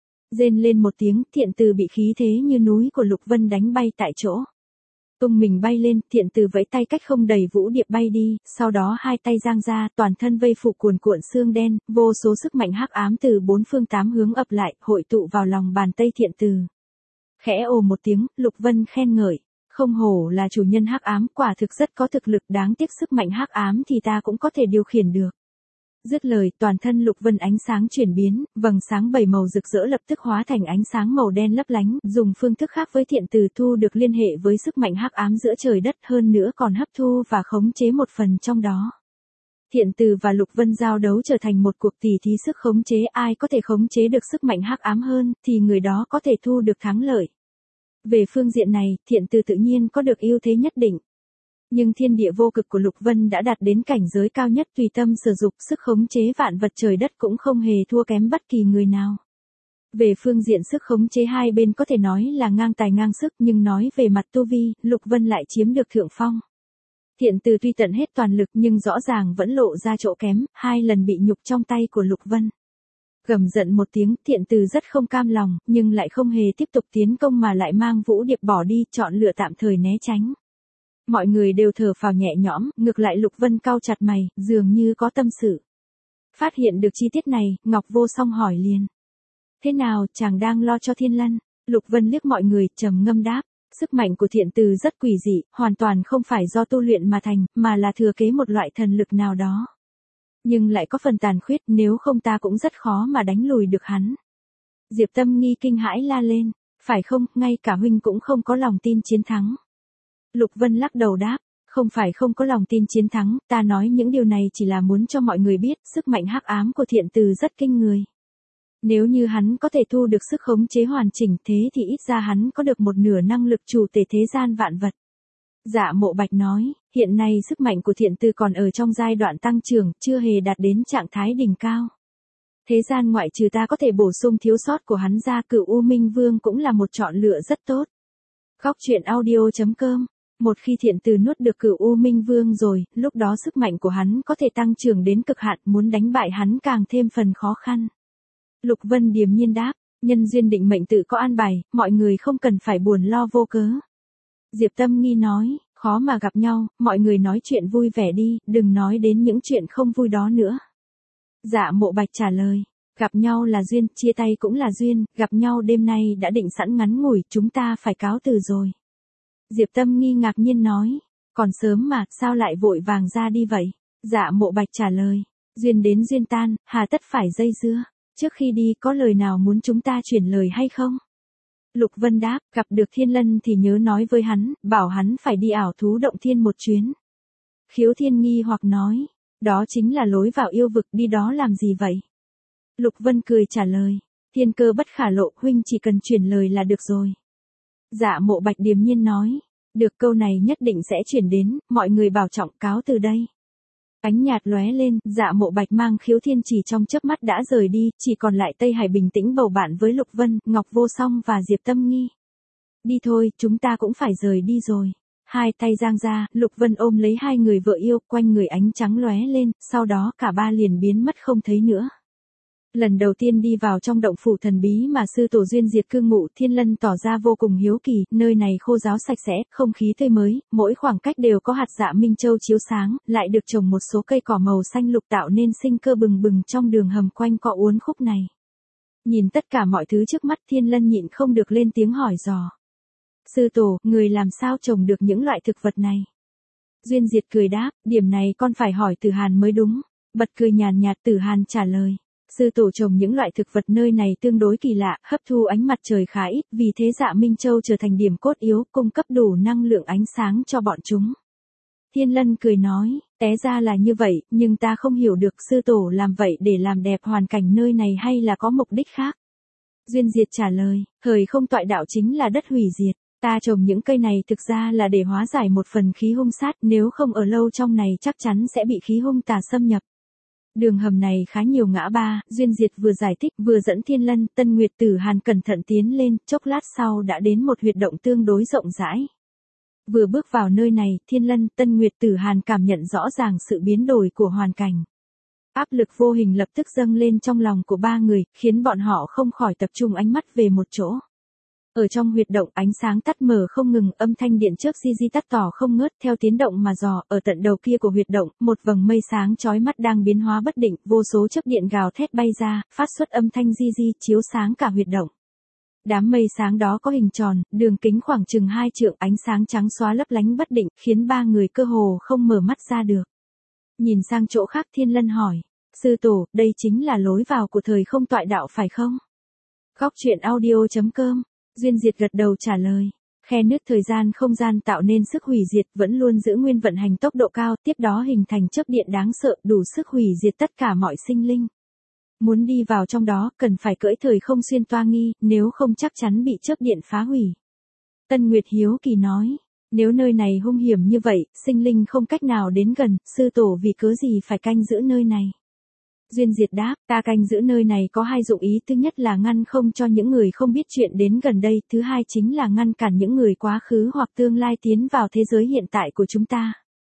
Rên lên một tiếng, Thiện Từ bị khí thế như núi của Lục Vân đánh bay tại chỗ. Tung mình bay lên, Thiện Từ vẫy tay cách không đẩy Vũ Điệp bay đi, sau đó hai tay giang ra, toàn thân vây phủ cuồn cuộn xương đen, vô số sức mạnh hắc ám từ bốn phương tám hướng ập lại, hội tụ vào lòng bàn tay Thiện Từ. Khẽ ồ một tiếng, Lục Vân khen ngợi, không hổ là chủ nhân hắc ám, quả thực rất có thực lực, đáng tiếc sức mạnh hắc ám thì ta cũng có thể điều khiển được. Dứt lời, toàn thân Lục Vân ánh sáng chuyển biến, vầng sáng bảy màu rực rỡ lập tức hóa thành ánh sáng màu đen lấp lánh, dùng phương thức khác với Thiện Từ thu được liên hệ với sức mạnh hắc ám giữa trời đất, hơn nữa còn hấp thu và khống chế một phần trong đó. Thiện Từ và Lục Vân giao đấu trở thành một cuộc tỉ thí sức khống chế, ai có thể khống chế được sức mạnh hắc ám hơn, thì người đó có thể thu được thắng lợi. Về phương diện này, Thiện Từ tự nhiên có được ưu thế nhất định. Nhưng thiên địa vô cực của Lục Vân đã đạt đến cảnh giới cao nhất, tùy tâm sử dụng, sức khống chế vạn vật trời đất cũng không hề thua kém bất kỳ người nào. Về phương diện sức khống chế hai bên có thể nói là ngang tài ngang sức, nhưng nói về mặt tu vi, Lục Vân lại chiếm được thượng phong. Thiện Từ tuy tận hết toàn lực nhưng rõ ràng vẫn lộ ra chỗ kém, hai lần bị nhục trong tay của Lục Vân. Gầm giận một tiếng, Thiện Từ rất không cam lòng, nhưng lại không hề tiếp tục tiến công mà lại mang Vũ Điệp bỏ đi, chọn lựa tạm thời né tránh. Mọi người đều thở phào nhẹ nhõm, ngược lại Lục Vân cau chặt mày, dường như có tâm sự. Phát hiện được chi tiết này, Ngọc Vô Song hỏi liền. Thế nào, chàng đang lo cho Thiên Lân? Lục Vân liếc mọi người, trầm ngâm đáp. Sức mạnh của Thiện Từ rất quỷ dị, hoàn toàn không phải do tu luyện mà thành, mà là thừa kế một loại thần lực nào đó. Nhưng lại có phần tàn khuyết, nếu không ta cũng rất khó mà đánh lùi được hắn. Diệp Tâm Nghi kinh hãi la lên, phải không, ngay cả huynh cũng không có lòng tin chiến thắng. Lục Vân lắc đầu đáp, không phải không có lòng tin chiến thắng, ta nói những điều này chỉ là muốn cho mọi người biết, sức mạnh hắc ám của Thiện Từ rất kinh người. Nếu như hắn có thể thu được sức khống chế hoàn chỉnh thế thì ít ra hắn có được một nửa năng lực chủ tể thế gian vạn vật. Dạ Mộ Bạch nói, hiện nay sức mạnh của thiện tư còn ở trong giai đoạn tăng trưởng, chưa hề đạt đến trạng thái đỉnh cao. Thế gian ngoại trừ ta có thể bổ sung thiếu sót của hắn ra, Cửu U Minh Vương cũng là một chọn lựa rất tốt. Góc truyện audio chấm com. Một khi thiện từ nuốt được Cửu U Minh Vương rồi, lúc đó sức mạnh của hắn có thể tăng trưởng đến cực hạn, muốn đánh bại hắn càng thêm phần khó khăn. Lục Vân điềm nhiên đáp, nhân duyên định mệnh tự có an bài, mọi người không cần phải buồn lo vô cớ. Diệp Tâm Nghi nói, khó mà gặp nhau, mọi người nói chuyện vui vẻ đi, đừng nói đến những chuyện không vui đó nữa. Dạ Mộ Bạch trả lời, gặp nhau là duyên, chia tay cũng là duyên, gặp nhau đêm nay đã định sẵn ngắn ngủi, chúng ta phải cáo từ rồi. Diệp Tâm Nghi ngạc nhiên nói, còn sớm mà, sao lại vội vàng ra đi vậy? Dạ Mộ Bạch trả lời, duyên đến duyên tan, hà tất phải dây dưa, trước khi đi có lời nào muốn chúng ta chuyển lời hay không? Lục Vân đáp, gặp được Thiên Lân thì nhớ nói với hắn, bảo hắn phải đi ảo thú động thiên một chuyến. Khiếu Thiên nghi hoặc nói, đó chính là lối vào yêu vực, đi đó làm gì vậy? Lục Vân cười trả lời, thiên cơ bất khả lộ, huynh chỉ cần chuyển lời là được rồi. Dạ Mộ Bạch điềm nhiên nói, được, câu này nhất định sẽ chuyển đến, mọi người bảo trọng, cáo từ đây. Ánh nhạt lóe lên, Dạ Mộ Bạch mang Khiếu Thiên chỉ trong chớp mắt đã rời đi, chỉ còn lại Tây Hải bình tĩnh bầu bạn với Lục Vân, Ngọc Vô Song và Diệp Tâm Nghi. Đi thôi, chúng ta cũng phải rời đi rồi. Hai tay giang ra, Lục Vân ôm lấy hai người vợ yêu, quanh người ánh trắng lóe lên, sau đó cả ba liền biến mất không thấy nữa. Lần đầu tiên đi vào trong động phủ thần bí mà sư tổ Duyên Diệt cư ngụ, Thiên Lân tỏ ra vô cùng hiếu kỳ, nơi này khô ráo sạch sẽ, không khí tươi mới, mỗi khoảng cách đều có hạt dạ minh châu chiếu sáng, lại được trồng một số cây cỏ màu xanh lục tạo nên sinh cơ bừng bừng trong đường hầm quanh co uốn khúc này. Nhìn tất cả mọi thứ trước mắt, Thiên Lân nhịn không được lên tiếng hỏi dò. Sư tổ, người làm sao trồng được những loại thực vật này? Duyên Diệt cười đáp, điểm này con phải hỏi Tử Hàn mới đúng. Bật cười nhàn nhạt, Tử Hàn trả lời. Sư tổ trồng những loại thực vật nơi này tương đối kỳ lạ, hấp thu ánh mặt trời khá ít, vì thế dạ Minh Châu trở thành điểm cốt yếu, cung cấp đủ năng lượng ánh sáng cho bọn chúng. Thiên Lân cười nói, té ra là như vậy, nhưng ta không hiểu được sư tổ làm vậy để làm đẹp hoàn cảnh nơi này hay là có mục đích khác. Duyên Diệt trả lời, thời không toại đạo chính là đất hủy diệt, ta trồng những cây này thực ra là để hóa giải một phần khí hung sát, nếu không ở lâu trong này chắc chắn sẽ bị khí hung tà xâm nhập. Đường hầm này khá nhiều ngã ba, Duyên Diệt vừa giải thích vừa dẫn Thiên Lân, Tân Nguyệt, Tử Hàn cẩn thận tiến lên, chốc lát sau đã đến một huyệt động tương đối rộng rãi. Vừa bước vào nơi này, Thiên Lân, Tân Nguyệt, Tử Hàn cảm nhận rõ ràng sự biến đổi của hoàn cảnh. Áp lực vô hình lập tức dâng lên trong lòng của ba người, khiến bọn họ không khỏi tập trung ánh mắt về một chỗ. Ở trong huyệt động, ánh sáng tắt mở không ngừng, âm thanh điện chớp di di tắt tỏ không ngớt, theo tiến động mà dò, ở tận đầu kia của huyệt động, một vầng mây sáng chói mắt đang biến hóa bất định, vô số chớp điện gào thét bay ra, phát xuất âm thanh di di, chiếu sáng cả huyệt động. Đám mây sáng đó có hình tròn, đường kính khoảng chừng hai trượng, ánh sáng trắng xóa lấp lánh bất định, khiến ba người cơ hồ không mở mắt ra được. Nhìn sang chỗ khác, Thiên Lân hỏi, sư tổ, đây chính là lối vào của thời không toại đạo phải không? Góc truyện audio chấm com. Duyên Diệt gật đầu trả lời, khe nứt thời gian không gian tạo nên sức hủy diệt, vẫn luôn giữ nguyên vận hành tốc độ cao, tiếp đó hình thành chớp điện đáng sợ, đủ sức hủy diệt tất cả mọi sinh linh. Muốn đi vào trong đó, cần phải cưỡi thời không xuyên toa nghi, nếu không chắc chắn bị chớp điện phá hủy. Tân Nguyệt hiếu kỳ nói, nếu nơi này hung hiểm như vậy, sinh linh không cách nào đến gần, sư tổ vì cớ gì phải canh giữ nơi này? Duyên Diệt đáp, ta canh giữ nơi này có hai dụng ý, thứ nhất là ngăn không cho những người không biết chuyện đến gần đây, thứ hai chính là ngăn cản những người quá khứ hoặc tương lai tiến vào thế giới hiện tại của chúng ta.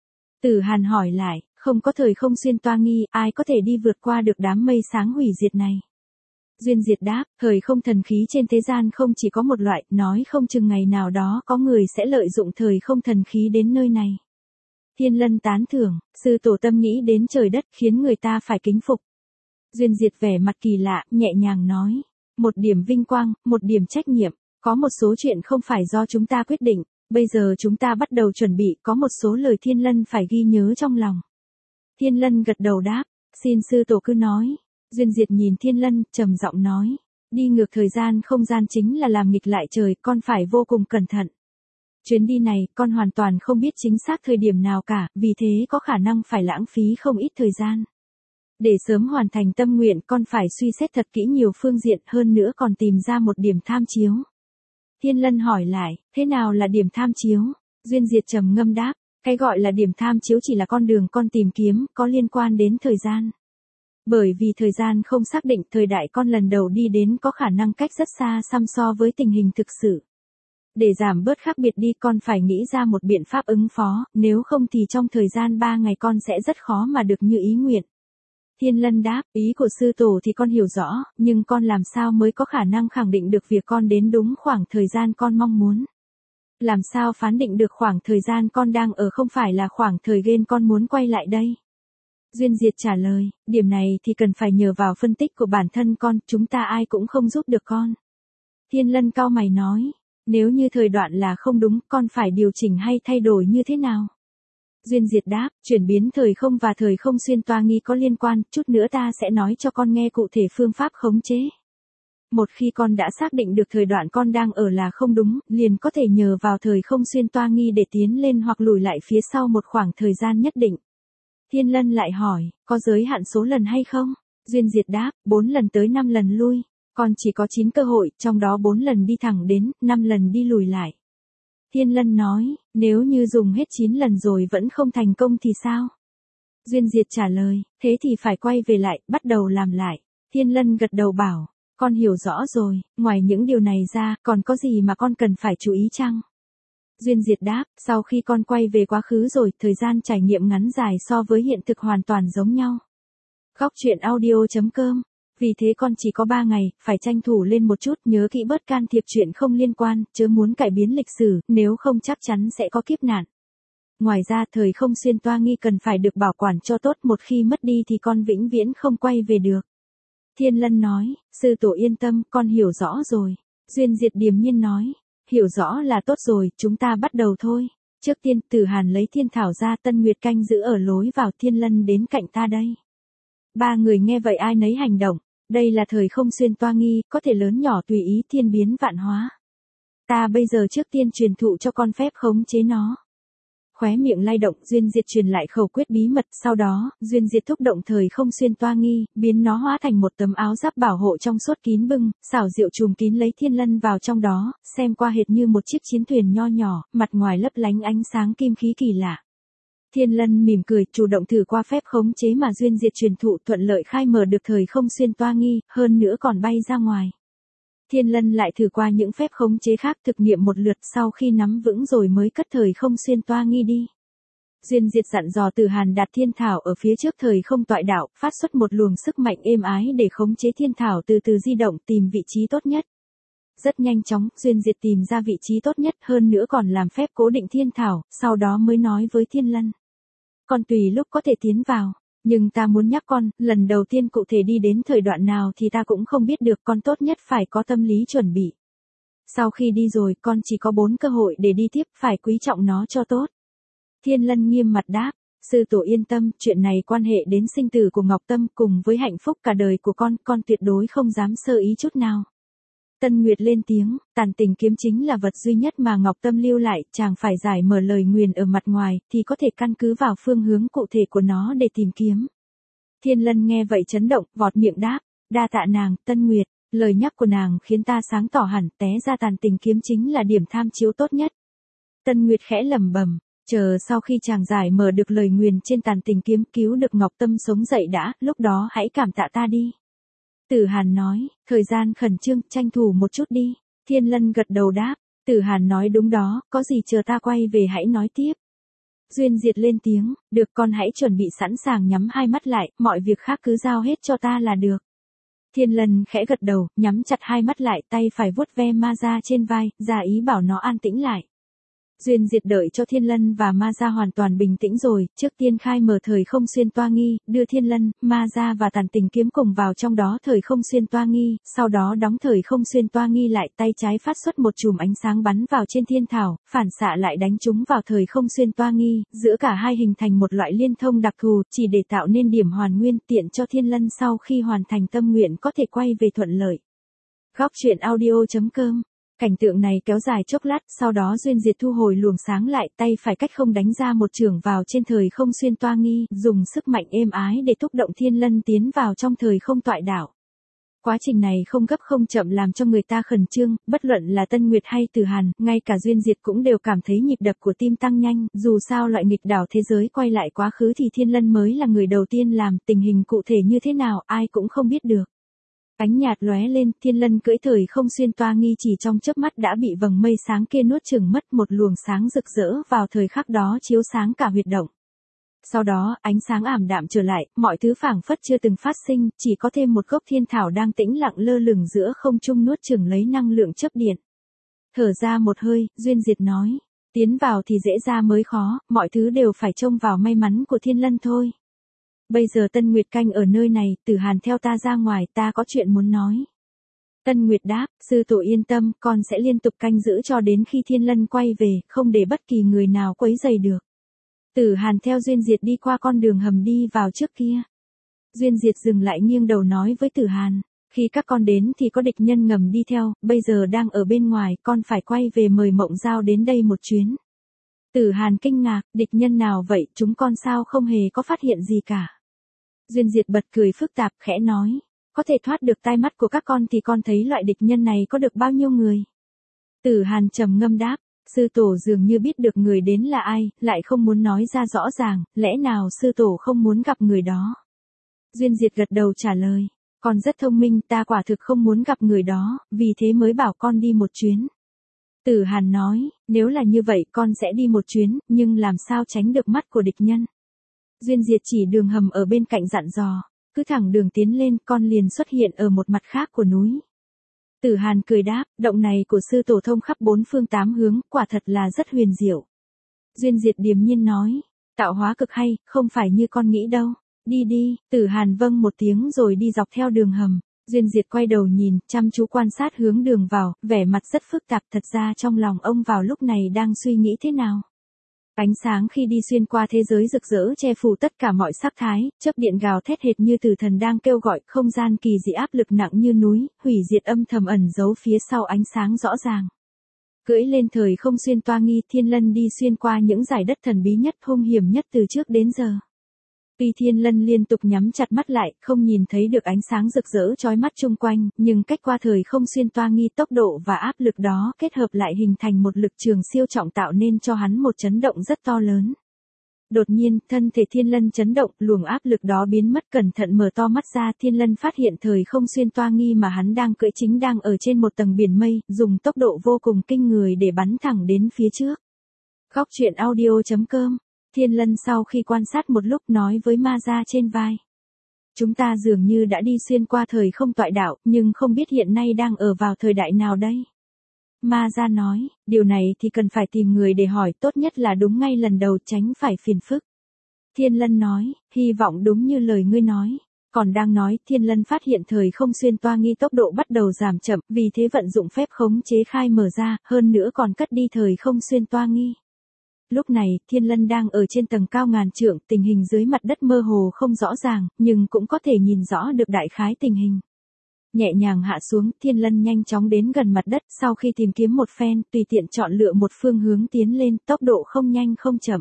Tử Hàn hỏi lại, không có thời không xuyên toa nghi, ai có thể đi vượt qua được đám mây sáng hủy diệt này? Duyên Diệt đáp, thời không thần khí trên thế gian không chỉ có một loại, nói không chừng ngày nào đó có người sẽ lợi dụng thời không thần khí đến nơi này. Thiên Lân tán thưởng, sư tổ tâm nghĩ đến trời đất khiến người ta phải kính phục. Duyên Diệt vẻ mặt kỳ lạ, nhẹ nhàng nói, một điểm vinh quang, một điểm trách nhiệm, có một số chuyện không phải do chúng ta quyết định, bây giờ chúng ta bắt đầu chuẩn bị, có một số lời Thiên Lân phải ghi nhớ trong lòng. Thiên Lân gật đầu đáp, xin sư tổ cứ nói. Duyên Diệt nhìn Thiên Lân, trầm giọng nói, đi ngược thời gian không gian chính là làm nghịch lại trời, con phải vô cùng cẩn thận. Chuyến đi này, con hoàn toàn không biết chính xác thời điểm nào cả, vì thế có khả năng phải lãng phí không ít thời gian. Để sớm hoàn thành tâm nguyện con phải suy xét thật kỹ nhiều phương diện hơn nữa còn tìm ra một điểm tham chiếu. Thiên Lân hỏi lại, thế nào là điểm tham chiếu? Duyên Diệt trầm ngâm đáp, cái gọi là điểm tham chiếu chỉ là con đường con tìm kiếm, có liên quan đến thời gian. Bởi vì thời gian không xác định, thời đại con lần đầu đi đến có khả năng cách rất xa xăm so với tình hình thực sự. Để giảm bớt khác biệt đi con phải nghĩ ra một biện pháp ứng phó, nếu không thì trong thời gian ba ngày con sẽ rất khó mà được như ý nguyện. Thiên Lân đáp, ý của sư tổ thì con hiểu rõ, nhưng con làm sao mới có khả năng khẳng định được việc con đến đúng khoảng thời gian con mong muốn. Làm sao phán định được khoảng thời gian con đang ở không phải là khoảng thời gian con muốn quay lại đây? Duyên Diệt trả lời, điểm này thì cần phải nhờ vào phân tích của bản thân con, chúng ta ai cũng không giúp được con. Thiên Lân cau mày nói, nếu như thời đoạn là không đúng, con phải điều chỉnh hay thay đổi như thế nào? Duyên Diệt đáp, chuyển biến thời không và thời không xuyên toa nghi có liên quan, chút nữa ta sẽ nói cho con nghe cụ thể phương pháp khống chế. Một khi con đã xác định được thời đoạn con đang ở là không đúng, liền có thể nhờ vào thời không xuyên toa nghi để tiến lên hoặc lùi lại phía sau một khoảng thời gian nhất định. Thiên Lân lại hỏi, có giới hạn số lần hay không? Duyên Diệt đáp, bốn lần tới năm lần lui, con chỉ có chín cơ hội, trong đó bốn lần đi thẳng đến, năm lần đi lùi lại. Thiên Lân nói, nếu như dùng hết chín lần rồi vẫn không thành công thì sao? Duyên Diệt trả lời, thế thì phải quay về lại, bắt đầu làm lại. Thiên Lân gật đầu bảo, con hiểu rõ rồi, ngoài những điều này ra, còn có gì mà con cần phải chú ý chăng? Duyên Diệt đáp, sau khi con quay về quá khứ rồi, thời gian trải nghiệm ngắn dài so với hiện thực hoàn toàn giống nhau. Góc truyện audio chấm com. Vì thế con chỉ có ba ngày, phải tranh thủ lên một chút, nhớ kỹ bớt can thiệp chuyện không liên quan, chớ muốn cải biến lịch sử, nếu không chắc chắn sẽ có kiếp nạn. Ngoài ra, thời không xuyên toa nghi cần phải được bảo quản cho tốt, một khi mất đi thì con vĩnh viễn không quay về được. Thiên Lân nói, sư tổ yên tâm, con hiểu rõ rồi. Duyên Diệt điềm nhiên nói, hiểu rõ là tốt rồi, chúng ta bắt đầu thôi. Trước tiên, Tử Hàn lấy thiên thảo ra, Tân Nguyệt canh giữ ở lối vào, Thiên Lân đến cạnh ta đây. Ba người nghe vậy ai nấy hành động, đây là thời không xuyên toa nghi, có thể lớn nhỏ tùy ý thiên biến vạn hóa. Ta bây giờ trước tiên truyền thụ cho con phép khống chế nó. Khóe miệng lay động, Duyên Diệt truyền lại khẩu quyết bí mật, sau đó, Duyên Diệt thúc động thời không xuyên toa nghi, biến nó hóa thành một tấm áo giáp bảo hộ trong suốt kín bưng, xảo diệu trùm kín lấy Thiên Lân vào trong đó, xem qua hệt như một chiếc chiến thuyền nho nhỏ, mặt ngoài lấp lánh ánh sáng kim khí kỳ lạ. Thiên Lân mỉm cười, chủ động thử qua phép khống chế mà Duyên Diệt truyền thụ, thuận lợi khai mở được thời không xuyên toa nghi, hơn nữa còn bay ra ngoài. Thiên Lân lại thử qua những phép khống chế khác, thực nghiệm một lượt, sau khi nắm vững rồi mới cất thời không xuyên toa nghi đi. Duyên Diệt dặn dò Tử Hàn đặt thiên thảo ở phía trước thời không toại đạo, phát xuất một luồng sức mạnh êm ái để khống chế thiên thảo từ từ di động, tìm vị trí tốt nhất. Rất nhanh chóng, Duyên Diệt tìm ra vị trí tốt nhất, hơn nữa còn làm phép cố định thiên thảo, sau đó mới nói với Thiên Lân. Con tùy lúc có thể tiến vào, nhưng ta muốn nhắc con, lần đầu tiên cụ thể đi đến thời đoạn nào thì ta cũng không biết được, con tốt nhất phải có tâm lý chuẩn bị. Sau khi đi rồi, con chỉ có bốn cơ hội để đi tiếp, phải quý trọng nó cho tốt. Thiên Lân nghiêm mặt đáp, sư tổ yên tâm, chuyện này quan hệ đến sinh tử của Ngọc Tâm cùng với hạnh phúc cả đời của con, con tuyệt đối không dám sơ ý chút nào. Tân Nguyệt lên tiếng, tàn tình kiếm chính là vật duy nhất mà Ngọc Tâm lưu lại, chàng phải giải mở lời nguyền ở mặt ngoài, thì có thể căn cứ vào phương hướng cụ thể của nó để tìm kiếm. Thiên Lân nghe vậy chấn động, vọt miệng đáp, đa tạ nàng, Tân Nguyệt, lời nhắc của nàng khiến ta sáng tỏ hẳn, té ra tàn tình kiếm chính là điểm tham chiếu tốt nhất. Tân Nguyệt khẽ lẩm bẩm, chờ sau khi chàng giải mở được lời nguyền trên tàn tình kiếm, cứu được Ngọc Tâm sống dậy đã, lúc đó hãy cảm tạ ta đi. Tử Hàn nói, thời gian khẩn trương, tranh thủ một chút đi. Thiên Lân gật đầu đáp, Tử Hàn nói đúng đó, có gì chờ ta quay về hãy nói tiếp. Duyên Diệt lên tiếng, được, con hãy chuẩn bị sẵn sàng, nhắm hai mắt lại, mọi việc khác cứ giao hết cho ta là được. Thiên Lân khẽ gật đầu, nhắm chặt hai mắt lại, tay phải vuốt ve ma ra trên vai, ra ý bảo nó an tĩnh lại. Duyên Diệt đợi cho Thiên Lân và Ma Gia hoàn toàn bình tĩnh rồi, trước tiên khai mở thời không xuyên toa nghi, đưa Thiên Lân, Ma Gia và tàn tình kiếm cùng vào trong đó thời không xuyên toa nghi, sau đó đóng thời không xuyên toa nghi lại, tay trái phát xuất một chùm ánh sáng bắn vào trên thiên thảo, phản xạ lại đánh chúng vào thời không xuyên toa nghi, giữa cả hai hình thành một loại liên thông đặc thù, chỉ để tạo nên điểm hoàn nguyên, tiện cho Thiên Lân sau khi hoàn thành tâm nguyện có thể quay về thuận lợi. Góc truyện audio chấm com Cảnh tượng này kéo dài chốc lát, sau đó Duyên Diệt thu hồi luồng sáng lại, tay phải cách không đánh ra một chưởng vào trên thời không xuyên toa nghi, dùng sức mạnh êm ái để thúc động Thiên Lân tiến vào trong thời không toại đảo. Quá trình này không gấp không chậm làm cho người ta khẩn trương, bất luận là Tân Nguyệt hay Tử Hàn, ngay cả Duyên Diệt cũng đều cảm thấy nhịp đập của tim tăng nhanh, dù sao loại nghịch đảo thế giới quay lại quá khứ thì Thiên Lân mới là người đầu tiên làm, tình hình cụ thể như thế nào ai cũng không biết được. Ánh nhạt lóe lên, Thiên Lân cưỡi thời không xuyên toa nghi chỉ trong chớp mắt đã bị vầng mây sáng kia nuốt chửng mất, một luồng sáng rực rỡ vào thời khắc đó chiếu sáng cả huyệt động. Sau đó, ánh sáng ảm đạm trở lại, mọi thứ phảng phất chưa từng phát sinh, chỉ có thêm một gốc thiên thảo đang tĩnh lặng lơ lửng giữa không trung nuốt chửng lấy năng lượng chớp điện. Thở ra một hơi, Duyên Diệt nói, tiến vào thì dễ ra mới khó, mọi thứ đều phải trông vào may mắn của Thiên Lân thôi. Bây giờ Tân Nguyệt canh ở nơi này, Tử Hàn theo ta ra ngoài, ta có chuyện muốn nói. Tân Nguyệt đáp, sư tổ yên tâm, con sẽ liên tục canh giữ cho đến khi Thiên Lân quay về, không để bất kỳ người nào quấy rầy được. Tử Hàn theo Duyên Diệt đi qua con đường hầm đi vào trước kia. Duyên Diệt dừng lại nghiêng đầu nói với Tử Hàn, khi các con đến thì có địch nhân ngầm đi theo, bây giờ đang ở bên ngoài, con phải quay về mời Mộng Giao đến đây một chuyến. Tử Hàn kinh ngạc, địch nhân nào vậy, chúng con sao không hề có phát hiện gì cả. Duyên Diệt bật cười phức tạp, khẽ nói, có thể thoát được tai mắt của các con thì con thấy loại địch nhân này có được bao nhiêu người. Tử Hàn trầm ngâm đáp, sư tổ dường như biết được người đến là ai, lại không muốn nói ra rõ ràng, lẽ nào sư tổ không muốn gặp người đó. Duyên Diệt gật đầu trả lời, con rất thông minh, ta quả thực không muốn gặp người đó, vì thế mới bảo con đi một chuyến. Tử Hàn nói, nếu là như vậy con sẽ đi một chuyến, nhưng làm sao tránh được mắt của địch nhân. Duyên Diệt chỉ đường hầm ở bên cạnh dặn dò, cứ thẳng đường tiến lên, con liền xuất hiện ở một mặt khác của núi. Tử Hàn cười đáp, động này của sư tổ thông khắp bốn phương tám hướng, quả thật là rất huyền diệu. Duyên Diệt điềm nhiên nói, tạo hóa cực hay, không phải như con nghĩ đâu. Đi đi, Tử Hàn vâng một tiếng rồi đi dọc theo đường hầm. Duyên Diệt quay đầu nhìn, chăm chú quan sát hướng đường vào, vẻ mặt rất phức tạp, thật ra trong lòng ông vào lúc này đang suy nghĩ thế nào. Ánh sáng khi đi xuyên qua thế giới rực rỡ che phủ tất cả mọi sắc thái, chớp điện gào thét hệt như tử thần đang kêu gọi, không gian kỳ dị áp lực nặng như núi, hủy diệt âm thầm ẩn giấu phía sau ánh sáng rõ ràng. Cưỡi lên thời không xuyên toa nghi, Thiên Lân đi xuyên qua những dải đất thần bí nhất, hung hiểm nhất từ trước đến giờ. Tuy Thiên Lân liên tục nhắm chặt mắt lại, không nhìn thấy được ánh sáng rực rỡ chói mắt chung quanh, nhưng cách qua thời không xuyên toa nghi, tốc độ và áp lực đó kết hợp lại hình thành một lực trường siêu trọng tạo nên cho hắn một chấn động rất to lớn. Đột nhiên, thân thể Thiên Lân chấn động, luồng áp lực đó biến mất, cẩn thận mở to mắt ra, Thiên Lân phát hiện thời không xuyên toa nghi mà hắn đang cưỡi chính đang ở trên một tầng biển mây, dùng tốc độ vô cùng kinh người để bắn thẳng đến phía trước. Góc truyện audio chấm com. Thiên Lân sau khi quan sát một lúc nói với ma gia trên vai. Chúng ta dường như đã đi xuyên qua thời không toại đạo, nhưng không biết hiện nay đang ở vào thời đại nào đây. Ma gia nói, điều này thì cần phải tìm người để hỏi, tốt nhất là đúng ngay lần đầu, tránh phải phiền phức. Thiên Lân nói, hy vọng đúng như lời ngươi nói. Còn đang nói, Thiên Lân phát hiện thời không xuyên toa nghi tốc độ bắt đầu giảm chậm, vì thế vận dụng phép khống chế khai mở ra, hơn nữa còn cất đi thời không xuyên toa nghi. Lúc này, Thiên Lân đang ở trên tầng cao ngàn trượng, tình hình dưới mặt đất mơ hồ không rõ ràng, nhưng cũng có thể nhìn rõ được đại khái tình hình. Nhẹ nhàng hạ xuống, Thiên Lân nhanh chóng đến gần mặt đất, sau khi tìm kiếm một phen, tùy tiện chọn lựa một phương hướng tiến lên, tốc độ không nhanh không chậm.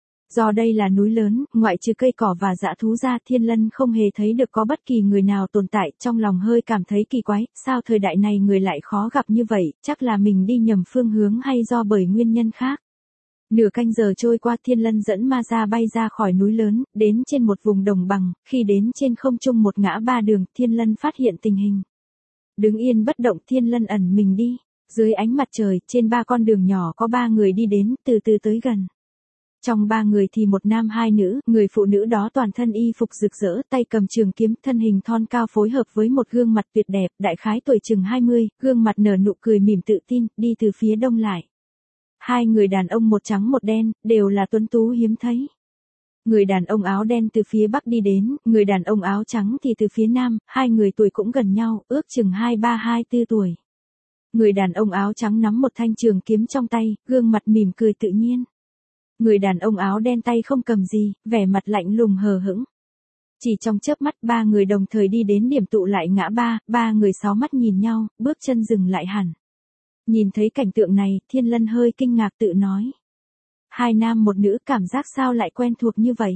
Do đây là núi lớn, ngoại trừ cây cỏ và dã thú ra, Thiên Lân không hề thấy được có bất kỳ người nào tồn tại, trong lòng hơi cảm thấy kỳ quái, sao thời đại này người lại khó gặp như vậy, chắc là mình đi nhầm phương hướng hay do bởi nguyên nhân khác. Nửa canh giờ trôi qua, Thiên Lân dẫn ma gia bay ra khỏi núi lớn, đến trên một vùng đồng bằng, khi đến trên không trung một ngã ba đường, Thiên Lân phát hiện tình hình. Đứng yên bất động, Thiên Lân ẩn mình đi, dưới ánh mặt trời, trên ba con đường nhỏ có ba người đi đến, từ từ tới gần. Trong ba người thì một nam hai nữ, người phụ nữ đó toàn thân y phục rực rỡ, tay cầm trường kiếm, thân hình thon cao phối hợp với một gương mặt tuyệt đẹp, đại khái tuổi chừng hai mươi, gương mặt nở nụ cười mỉm tự tin, đi từ phía đông lại. Hai người đàn ông một trắng một đen, đều là tuấn tú hiếm thấy. Người đàn ông áo đen từ phía bắc đi đến, người đàn ông áo trắng thì từ phía nam, hai người tuổi cũng gần nhau, ước chừng hai ba hai tư tuổi. Người đàn ông áo trắng nắm một thanh trường kiếm trong tay, gương mặt mỉm cười tự nhiên. Người đàn ông áo đen tay không cầm gì, vẻ mặt lạnh lùng hờ hững. Chỉ trong chớp mắt, ba người đồng thời đi đến điểm tụ lại ngã ba, ba người sáu mắt nhìn nhau, bước chân dừng lại hẳn. Nhìn thấy cảnh tượng này, Thiên Lân hơi kinh ngạc tự nói. Hai nam một nữ cảm giác sao lại quen thuộc như vậy?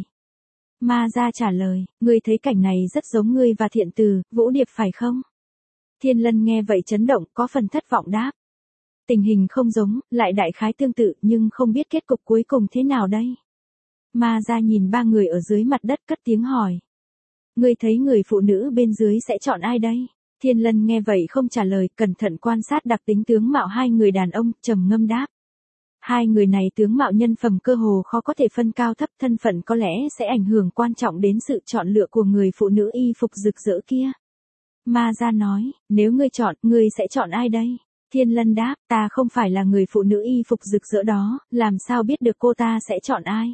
Ma gia trả lời, ngươi thấy cảnh này rất giống ngươi và Thiện Từ, Vũ Điệp phải không? Thiên Lân nghe vậy chấn động, có phần thất vọng đáp. Tình hình không giống, lại đại khái tương tự, nhưng không biết kết cục cuối cùng thế nào đây? Ma gia nhìn ba người ở dưới mặt đất cất tiếng hỏi. Ngươi thấy người phụ nữ bên dưới sẽ chọn ai đây? Thiên Lân nghe vậy không trả lời, cẩn thận quan sát đặc tính tướng mạo hai người đàn ông, trầm ngâm đáp. Hai người này tướng mạo nhân phẩm cơ hồ khó có thể phân cao thấp, thân phận có lẽ sẽ ảnh hưởng quan trọng đến sự chọn lựa của người phụ nữ y phục rực rỡ kia. Ma gia nói, nếu ngươi chọn, ngươi sẽ chọn ai đây? Thiên Lân đáp, ta không phải là người phụ nữ y phục rực rỡ đó, làm sao biết được cô ta sẽ chọn ai?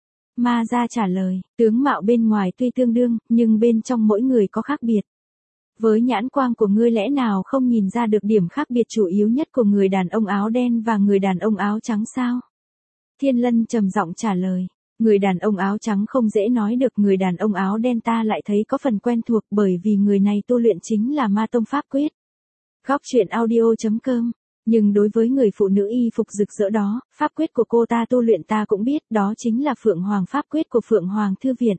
Ma gia trả lời, tướng mạo bên ngoài tuy tương đương, nhưng bên trong mỗi người có khác biệt. Với nhãn quang của ngươi lẽ nào không nhìn ra được điểm khác biệt chủ yếu nhất của người đàn ông áo đen và người đàn ông áo trắng sao? Thiên Lân trầm giọng trả lời, người đàn ông áo trắng không dễ nói được, người đàn ông áo đen ta lại thấy có phần quen thuộc bởi vì người này tu luyện chính là ma tông pháp quyết. Góc truyện audio chấm com. Nhưng đối với người phụ nữ y phục rực rỡ đó, pháp quyết của cô ta tu luyện ta cũng biết, đó chính là Phượng Hoàng pháp quyết của Phượng Hoàng Thư Viện.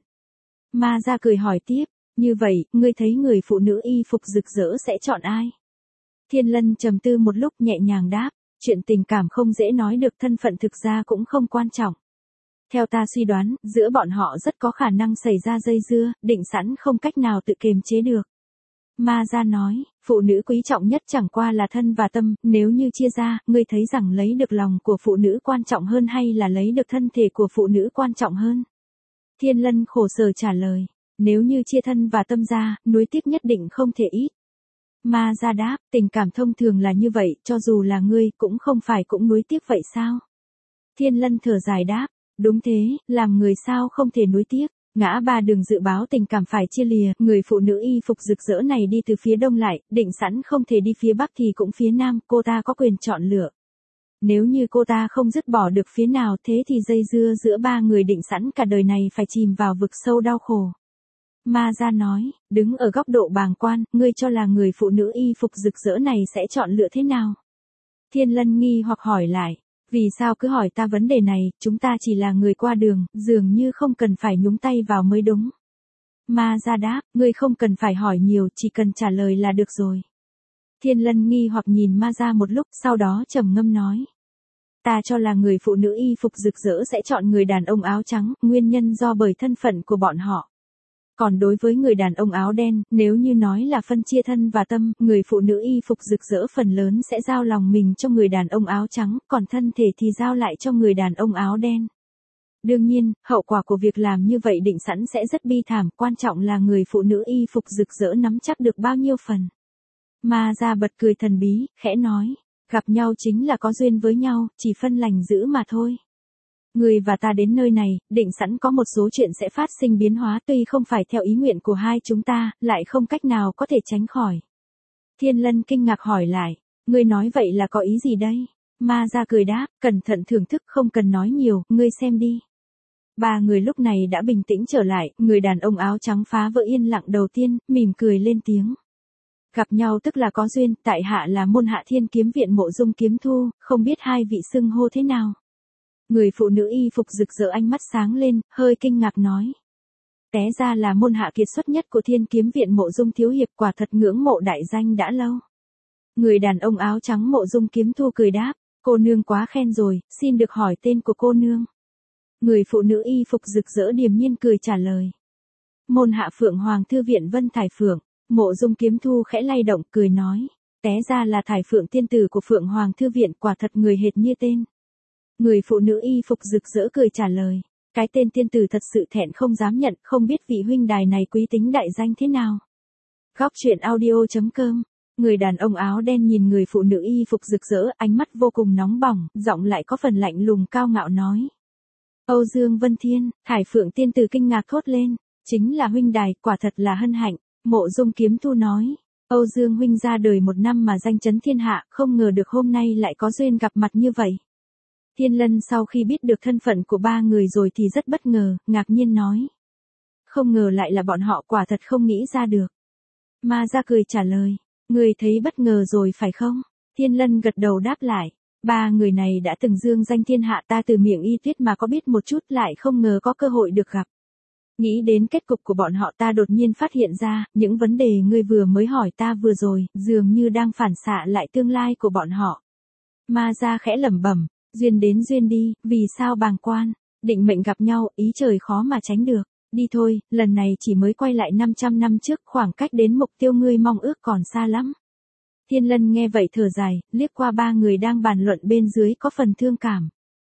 Ma gia cười hỏi tiếp, như vậy, ngươi thấy người phụ nữ y phục rực rỡ sẽ chọn ai? Thiên Lân trầm tư một lúc nhẹ nhàng đáp, chuyện tình cảm không dễ nói được, thân phận thực ra cũng không quan trọng. Theo ta suy đoán, giữa bọn họ rất có khả năng xảy ra dây dưa, định sẵn không cách nào tự kiềm chế được. Ma gia nói, phụ nữ quý trọng nhất chẳng qua là thân và tâm, nếu như chia ra, ngươi thấy rằng lấy được lòng của phụ nữ quan trọng hơn hay là lấy được thân thể của phụ nữ quan trọng hơn? Thiên Lân khổ sở trả lời, nếu như chia thân và tâm ra, nuối tiếc nhất định không thể ít. Ma gia đáp, tình cảm thông thường là như vậy, cho dù là ngươi, cũng không phải cũng nuối tiếc vậy sao? Thiên Lân thở dài đáp, đúng thế, làm người sao không thể nuối tiếc. Ngã ba đường dự báo tình cảm phải chia lìa, người phụ nữ y phục rực rỡ này đi từ phía đông lại, định sẵn không thể đi phía bắc thì cũng phía nam, cô ta có quyền chọn lựa. Nếu như cô ta không dứt bỏ được phía nào thế thì dây dưa giữa ba người định sẵn cả đời này phải chìm vào vực sâu đau khổ. Ma gia nói, đứng ở góc độ bàng quan, ngươi cho là người phụ nữ y phục rực rỡ này sẽ chọn lựa thế nào? Thiên Lân nghi hoặc hỏi lại. Vì sao cứ hỏi ta vấn đề này, chúng ta chỉ là người qua đường, dường như không cần phải nhúng tay vào mới đúng. Ma gia đáp, ngươi không cần phải hỏi nhiều, chỉ cần trả lời là được rồi. Thiên Lân nghi hoặc nhìn ma gia một lúc, sau đó trầm ngâm nói. Ta cho là người phụ nữ y phục rực rỡ sẽ chọn người đàn ông áo trắng, nguyên nhân do bởi thân phận của bọn họ. Còn đối với người đàn ông áo đen, nếu như nói là phân chia thân và tâm, người phụ nữ y phục rực rỡ phần lớn sẽ giao lòng mình cho người đàn ông áo trắng, còn thân thể thì giao lại cho người đàn ông áo đen. Đương nhiên, hậu quả của việc làm như vậy định sẵn sẽ rất bi thảm, quan trọng là người phụ nữ y phục rực rỡ nắm chắc được bao nhiêu phần. Ma gia bật cười thần bí, khẽ nói, gặp nhau chính là có duyên với nhau, chỉ phân lành dữ mà thôi. Người và ta đến nơi này, định sẵn có một số chuyện sẽ phát sinh biến hóa tuy không phải theo ý nguyện của hai chúng ta, lại không cách nào có thể tránh khỏi. Thiên Lân kinh ngạc hỏi lại, ngươi nói vậy là có ý gì đây? Ma gia cười đáp, cẩn thận thưởng thức không cần nói nhiều, ngươi xem đi. Ba người lúc này đã bình tĩnh trở lại, người đàn ông áo trắng phá vỡ yên lặng đầu tiên, mỉm cười lên tiếng. Gặp nhau tức là có duyên, tại hạ là môn hạ Thiên Kiếm Viện Mộ Dung Kiếm Thu, không biết hai vị xưng hô thế nào? Người phụ nữ y phục rực rỡ ánh mắt sáng lên, hơi kinh ngạc nói. Té ra là môn hạ kiệt xuất nhất của Thiên Kiếm Viện Mộ Dung thiếu hiệp, quả thật ngưỡng mộ đại danh đã lâu. Người đàn ông áo trắng Mộ Dung Kiếm Thu cười đáp, cô nương quá khen rồi, xin được hỏi tên của cô nương. Người phụ nữ y phục rực rỡ điềm nhiên cười trả lời. Môn hạ Phượng Hoàng Thư Viện Vân Thải Phượng. Mộ Dung Kiếm Thu khẽ lay động, cười nói. Té ra là Thải Phượng tiên tử của Phượng Hoàng Thư Viện, quả thật người hệt như tên. Người phụ nữ y phục rực rỡ cười trả lời. Cái tên tiên tử thật sự thẹn không dám nhận, không biết vị huynh đài này quý tính đại danh thế nào. Góc truyện audio chấm com. Người đàn ông áo đen nhìn người phụ nữ y phục rực rỡ, ánh mắt vô cùng nóng bỏng, giọng lại có phần lạnh lùng cao ngạo nói. Âu Dương Vân Thiên, Thải Phượng tiên tử kinh ngạc thốt lên. Chính là huynh đài, quả thật là hân hạnh. Mộ Dung Kiếm Thu nói. Âu Dương huynh ra đời một năm mà danh chấn thiên hạ, không ngờ được hôm nay lại có duyên gặp mặt như vậy. Thiên Lân sau khi biết được thân phận của ba người rồi thì rất bất ngờ, ngạc nhiên nói. Không ngờ lại là bọn họ, quả thật không nghĩ ra được. Ma gia cười trả lời. Người thấy bất ngờ rồi phải không? Thiên Lân gật đầu đáp lại. Ba người này đã từng dương danh thiên hạ, ta từ miệng Y Tuyết mà có biết một chút, lại không ngờ có cơ hội được gặp. Nghĩ đến kết cục của bọn họ, ta đột nhiên phát hiện ra, những vấn đề ngươi vừa mới hỏi ta vừa rồi, dường như đang phản xạ lại tương lai của bọn họ. Ma Gia khẽ lẩm bẩm, duyên đến duyên đi, vì sao bàng quan, định mệnh gặp nhau, ý trời khó mà tránh được. Đi thôi, lần này chỉ mới quay lại năm trăm năm trước, khoảng cách đến mục tiêu ngươi mong ước còn xa lắm. Thiên Lân nghe vậy thở dài, liếc qua ba người đang bàn luận bên dưới có phần thương cảm.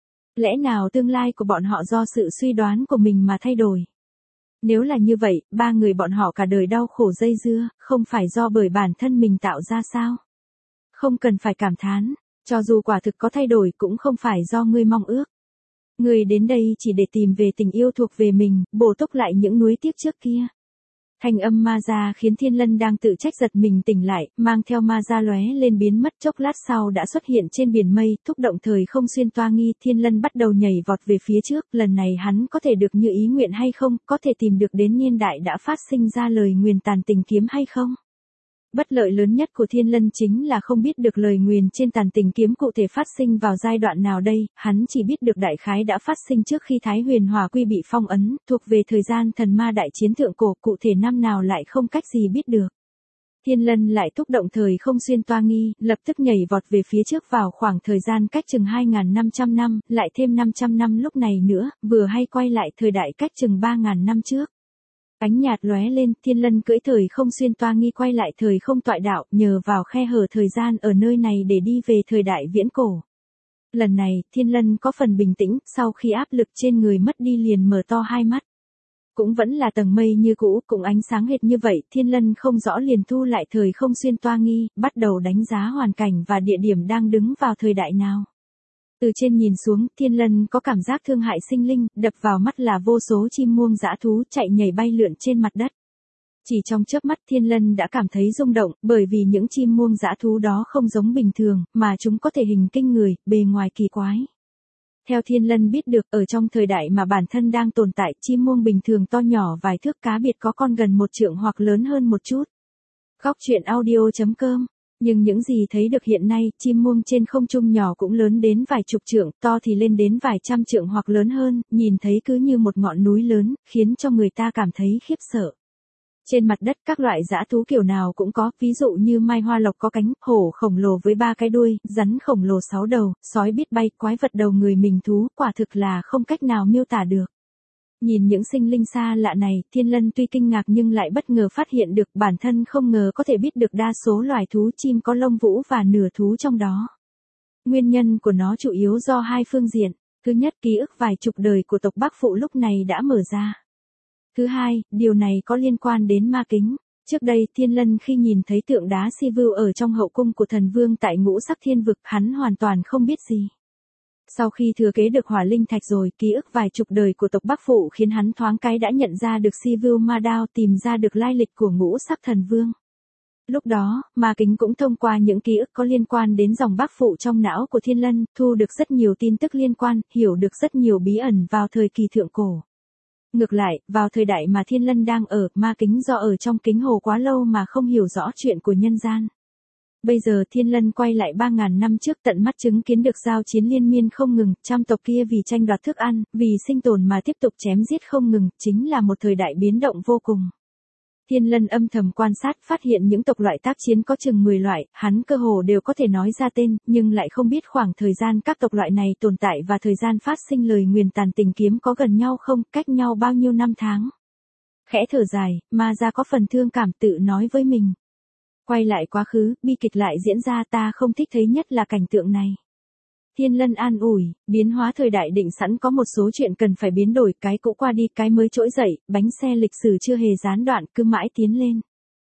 Lẽ nào tương lai của bọn họ do sự suy đoán của mình mà thay đổi? Nếu là như vậy, ba người bọn họ cả đời đau khổ dây dưa, không phải do bởi bản thân mình tạo ra sao? Không cần phải cảm thán, cho dù quả thực có thay đổi cũng không phải do ngươi mong ước. Ngươi đến đây chỉ để tìm về tình yêu thuộc về mình, bổ túc lại những nuối tiếc trước kia. Thanh âm Ma Gia khiến Thiên Lân đang tự trách giật mình tỉnh lại, mang theo Ma Gia lóe lên biến mất, chốc lát sau đã xuất hiện trên biển mây, thúc động thời không xuyên toa nghi. Thiên Lân bắt đầu nhảy vọt về phía trước, lần này hắn có thể được như ý nguyện hay không, có thể tìm được đến niên đại đã phát sinh ra lời nguyền tàn tình kiếm hay không. Bất lợi lớn nhất của Thiên Lân chính là không biết được lời nguyền trên tàn tình kiếm cụ thể phát sinh vào giai đoạn nào đây, hắn chỉ biết được đại khái đã phát sinh trước khi Thái Huyền Hỏa Quy bị phong ấn, thuộc về thời gian thần ma đại chiến thượng cổ, cụ thể năm nào lại không cách gì biết được. Thiên Lân lại thúc động thời không xuyên toa nghi, lập tức nhảy vọt về phía trước vào khoảng thời gian cách chừng hai nghìn năm trăm năm, lại thêm năm trăm năm lúc này nữa, vừa hay quay lại thời đại cách chừng ba nghìn năm trước. Ánh nhạt lóe lên, Thiên Lân cưỡi thời không xuyên toa nghi quay lại thời không tọa đạo, nhờ vào khe hở thời gian ở nơi này để đi về thời đại viễn cổ. Lần này, Thiên Lân có phần bình tĩnh, sau khi áp lực trên người mất đi liền mở to hai mắt. Cũng vẫn là tầng mây như cũ, cũng ánh sáng hệt như vậy, Thiên Lân không rõ liền thu lại thời không xuyên toa nghi, bắt đầu đánh giá hoàn cảnh và địa điểm đang đứng vào thời đại nào. Từ trên nhìn xuống, Thiên Lân có cảm giác thương hại sinh linh, đập vào mắt là vô số chim muông dã thú chạy nhảy bay lượn trên mặt đất. Chỉ trong chớp mắt Thiên Lân đã cảm thấy rung động, bởi vì những chim muông dã thú đó không giống bình thường, mà chúng có thể hình kinh người, bề ngoài kỳ quái. Theo Thiên Lân biết được, ở trong thời đại mà bản thân đang tồn tại, chim muông bình thường to nhỏ vài thước, cá biệt có con gần một trượng hoặc lớn hơn một chút. Góc truyện audio chấm com. Nhưng những gì thấy được hiện nay, chim muông trên không trung nhỏ cũng lớn đến vài chục trượng, to thì lên đến vài trăm trượng hoặc lớn hơn, nhìn thấy cứ như một ngọn núi lớn, khiến cho người ta cảm thấy khiếp sợ. Trên mặt đất các loại dã thú kiểu nào cũng có, ví dụ như mai hoa lộc có cánh, hổ khổng lồ với ba cái đuôi, rắn khổng lồ sáu đầu, sói biết bay, quái vật đầu người mình thú, quả thực là không cách nào miêu tả được. Nhìn những sinh linh xa lạ này, Thiên Lân tuy kinh ngạc nhưng lại bất ngờ phát hiện được bản thân không ngờ có thể biết được đa số loài thú chim có lông vũ và nửa thú trong đó. Nguyên nhân của nó chủ yếu do hai phương diện. Thứ nhất, ký ức vài chục đời của tộc Bắc Phụ lúc này đã mở ra. Thứ hai, điều này có liên quan đến ma kính. Trước đây, Thiên Lân khi nhìn thấy tượng đá Sivu ở trong hậu cung của thần vương tại Ngũ Sắc Thiên Vực, hắn hoàn toàn không biết gì. Sau khi thừa kế được hỏa linh thạch rồi, ký ức vài chục đời của tộc Bắc Phụ khiến hắn thoáng cái đã nhận ra được Sivu Ma Đao, tìm ra được lai lịch của Ngũ Sắc Thần Vương. Lúc đó, ma kính cũng thông qua những ký ức có liên quan đến dòng Bắc Phụ trong não của Thiên Lân, thu được rất nhiều tin tức liên quan, hiểu được rất nhiều bí ẩn vào thời kỳ thượng cổ. Ngược lại, vào thời đại mà Thiên Lân đang ở, ma kính do ở trong kính hồ quá lâu mà không hiểu rõ chuyện của nhân gian. Bây giờ Thiên Lân quay lại ba nghìn năm trước, tận mắt chứng kiến được giao chiến liên miên không ngừng, trăm tộc kia vì tranh đoạt thức ăn, vì sinh tồn mà tiếp tục chém giết không ngừng, chính là một thời đại biến động vô cùng. Thiên Lân âm thầm quan sát, phát hiện những tộc loại tác chiến có chừng mười loại, hắn cơ hồ đều có thể nói ra tên, nhưng lại không biết khoảng thời gian các tộc loại này tồn tại và thời gian phát sinh lời nguyền tàn tình kiếm có gần nhau không, cách nhau bao nhiêu năm tháng. Khẽ thở dài, Ma Gia có phần thương cảm tự nói với mình. Quay lại quá khứ, bi kịch lại diễn ra, ta không thích thấy nhất là cảnh tượng này. Thiên Lân an ủi, biến hóa thời đại định sẵn có một số chuyện cần phải biến đổi, cái cũ qua đi, cái mới trỗi dậy, bánh xe lịch sử chưa hề gián đoạn, cứ mãi tiến lên.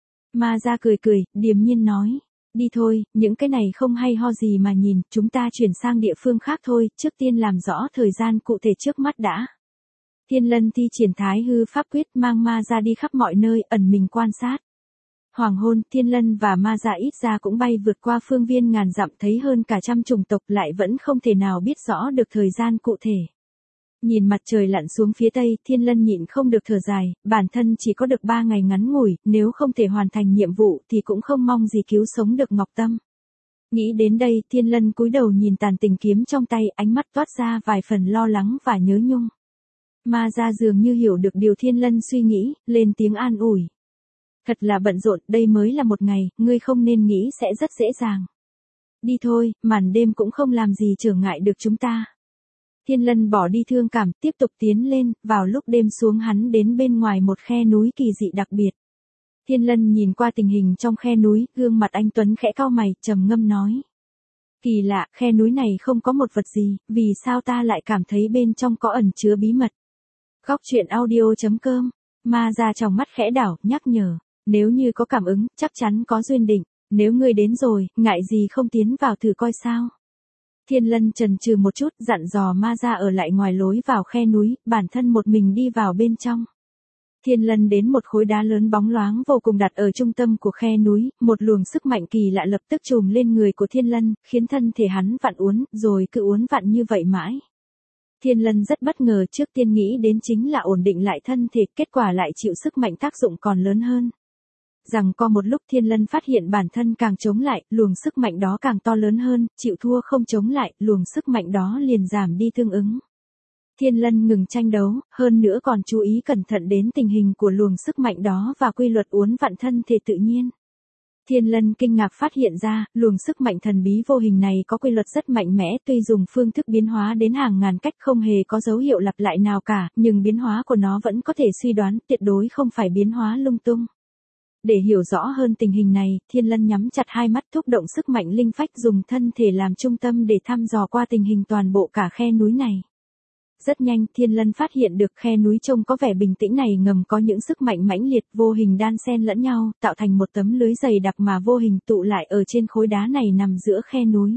Ma Gia cười cười, điềm nhiên nói, đi thôi, những cái này không hay ho gì mà nhìn, chúng ta chuyển sang địa phương khác thôi, trước tiên làm rõ thời gian cụ thể trước mắt đã. Thiên Lân thi triển Thái Hư pháp quyết, mang Ma Gia đi khắp mọi nơi, ẩn mình quan sát. Hoàng hôn, Thiên Lân và Ma Gia ít ra cũng bay vượt qua phương viên ngàn dặm, thấy hơn cả trăm chủng tộc, lại vẫn không thể nào biết rõ được thời gian cụ thể. Nhìn mặt trời lặn xuống phía tây, Thiên Lân nhịn không được thở dài, bản thân chỉ có được ba ngày ngắn ngủi, nếu không thể hoàn thành nhiệm vụ thì cũng không mong gì cứu sống được Ngọc Tâm. Nghĩ đến đây, Thiên Lân cúi đầu nhìn tàn tình kiếm trong tay, ánh mắt toát ra vài phần lo lắng và nhớ nhung. Ma Gia dường như hiểu được điều Thiên Lân suy nghĩ, lên tiếng an ủi. Thật là bận rộn, đây mới là một ngày, ngươi không nên nghĩ sẽ rất dễ dàng. Đi thôi, màn đêm cũng không làm gì trở ngại được chúng ta. Thiên Lân bỏ đi thương cảm, tiếp tục tiến lên, vào lúc đêm xuống hắn đến bên ngoài một khe núi kỳ dị đặc biệt. Thiên Lân nhìn qua tình hình trong khe núi, gương mặt anh Tuấn khẽ cau mày, trầm ngâm nói. Kỳ lạ, khe núi này không có một vật gì, vì sao ta lại cảm thấy bên trong có ẩn chứa bí mật. Góc truyện audio chấm com, Ma Gia trong mắt khẽ đảo, nhắc nhở. Nếu như có cảm ứng, chắc chắn có duyên định. Nếu ngươi đến rồi, ngại gì không tiến vào thử coi sao. Thiên Lân chần chừ một chút, dặn dò Ma Gia ở lại ngoài lối vào khe núi, bản thân một mình đi vào bên trong. Thiên Lân đến một khối đá lớn bóng loáng vô cùng đặt ở trung tâm của khe núi, một luồng sức mạnh kỳ lạ lập tức trùm lên người của Thiên Lân, khiến thân thể hắn vặn uốn, rồi cứ uốn vặn như vậy mãi. Thiên Lân rất bất ngờ, trước tiên nghĩ đến chính là ổn định lại thân thể, kết quả lại chịu sức mạnh tác dụng còn lớn hơn. Rằng có một lúc Thiên Lân phát hiện bản thân càng chống lại, luồng sức mạnh đó càng to lớn hơn, chịu thua không chống lại, luồng sức mạnh đó liền giảm đi tương ứng. Thiên Lân ngừng tranh đấu, hơn nữa còn chú ý cẩn thận đến tình hình của luồng sức mạnh đó và quy luật uốn vặn thân thể tự nhiên. Thiên Lân kinh ngạc phát hiện ra, luồng sức mạnh thần bí vô hình này có quy luật rất mạnh mẽ, tuy dùng phương thức biến hóa đến hàng ngàn cách không hề có dấu hiệu lặp lại nào cả, nhưng biến hóa của nó vẫn có thể suy đoán, tuyệt đối không phải biến hóa lung tung. Để hiểu rõ hơn tình hình này, Thiên Lân nhắm chặt hai mắt thúc động sức mạnh linh phách dùng thân thể làm trung tâm để thăm dò qua tình hình toàn bộ cả khe núi này. Rất nhanh, Thiên Lân phát hiện được khe núi trông có vẻ bình tĩnh này ngầm có những sức mạnh mãnh liệt vô hình đan xen lẫn nhau, tạo thành một tấm lưới dày đặc mà vô hình tụ lại ở trên khối đá này nằm giữa khe núi.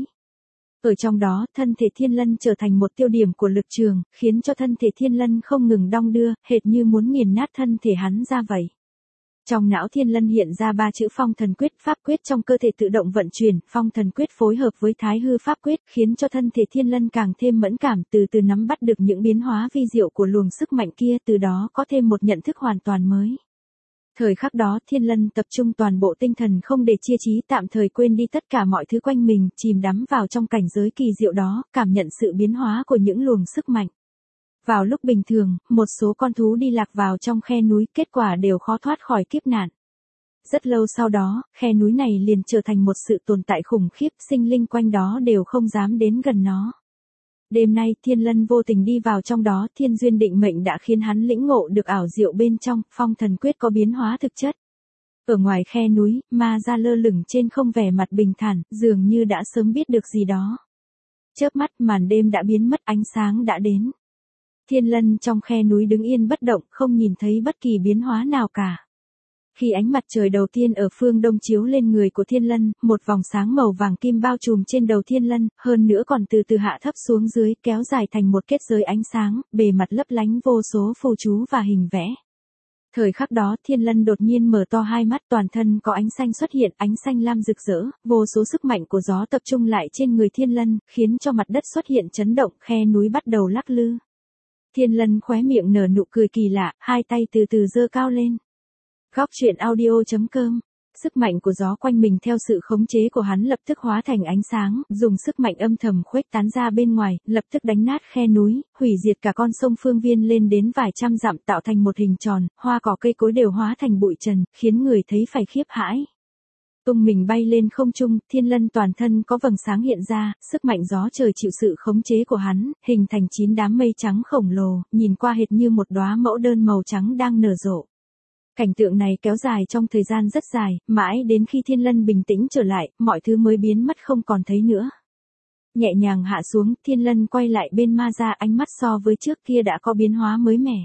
Ở trong đó, thân thể Thiên Lân trở thành một tiêu điểm của lực trường, khiến cho thân thể Thiên Lân không ngừng đong đưa, hệt như muốn nghiền nát thân thể hắn ra vậy. Trong não Thiên Lân hiện ra ba chữ Phong Thần Quyết, pháp quyết trong cơ thể tự động vận chuyển, Phong Thần Quyết phối hợp với Thái Hư pháp quyết, khiến cho thân thể Thiên Lân càng thêm mẫn cảm, từ từ nắm bắt được những biến hóa vi diệu của luồng sức mạnh kia, từ đó có thêm một nhận thức hoàn toàn mới. Thời khắc đó, Thiên Lân tập trung toàn bộ tinh thần không để chia trí, tạm thời quên đi tất cả mọi thứ quanh mình, chìm đắm vào trong cảnh giới kỳ diệu đó, cảm nhận sự biến hóa của những luồng sức mạnh. Vào lúc bình thường, một số con thú đi lạc vào trong khe núi, kết quả đều khó thoát khỏi kiếp nạn. Rất lâu sau đó, khe núi này liền trở thành một sự tồn tại khủng khiếp, sinh linh quanh đó đều không dám đến gần nó. Đêm nay, Thiên Lân vô tình đi vào trong đó, thiên duyên định mệnh đã khiến hắn lĩnh ngộ được ảo diệu bên trong, Phong Thần Quyết có biến hóa thực chất. Ở ngoài khe núi, Ma Gia lơ lửng trên không vẻ mặt bình thản, dường như đã sớm biết được gì đó. Chớp mắt, màn đêm đã biến mất, ánh sáng đã đến. Thiên Lân trong khe núi đứng yên bất động, không nhìn thấy bất kỳ biến hóa nào cả. Khi ánh mặt trời đầu tiên ở phương đông chiếu lên người của Thiên Lân, một vòng sáng màu vàng kim bao trùm trên đầu Thiên Lân, hơn nữa còn từ từ hạ thấp xuống dưới, kéo dài thành một kết giới ánh sáng, bề mặt lấp lánh vô số phù chú và hình vẽ. Thời khắc đó, Thiên Lân đột nhiên mở to hai mắt, toàn thân có ánh xanh xuất hiện, ánh xanh lam rực rỡ, vô số sức mạnh của gió tập trung lại trên người Thiên Lân, khiến cho mặt đất xuất hiện chấn động, khe núi bắt đầu lắc lư. Thiên Lân khóe miệng nở nụ cười kỳ lạ, hai tay từ từ giơ cao lên. Góc truyện audio chấm com. Sức mạnh của gió quanh mình theo sự khống chế của hắn lập tức hóa thành ánh sáng, dùng sức mạnh âm thầm khuếch tán ra bên ngoài, lập tức đánh nát khe núi, hủy diệt cả con sông phương viên lên đến vài trăm dặm, tạo thành một hình tròn, hoa cỏ cây cối đều hóa thành bụi trần, khiến người thấy phải khiếp hãi. Tung mình bay lên không trung, Thiên Lân toàn thân có vầng sáng hiện ra, sức mạnh gió trời chịu sự khống chế của hắn, hình thành chín đám mây trắng khổng lồ, nhìn qua hệt như một đóa mẫu đơn màu trắng đang nở rộ. Cảnh tượng này kéo dài trong thời gian rất dài, mãi đến khi Thiên Lân bình tĩnh trở lại, mọi thứ mới biến mất không còn thấy nữa. Nhẹ nhàng hạ xuống, Thiên Lân quay lại bên Ma Gia, ánh mắt so với trước kia đã có biến hóa mới mẻ.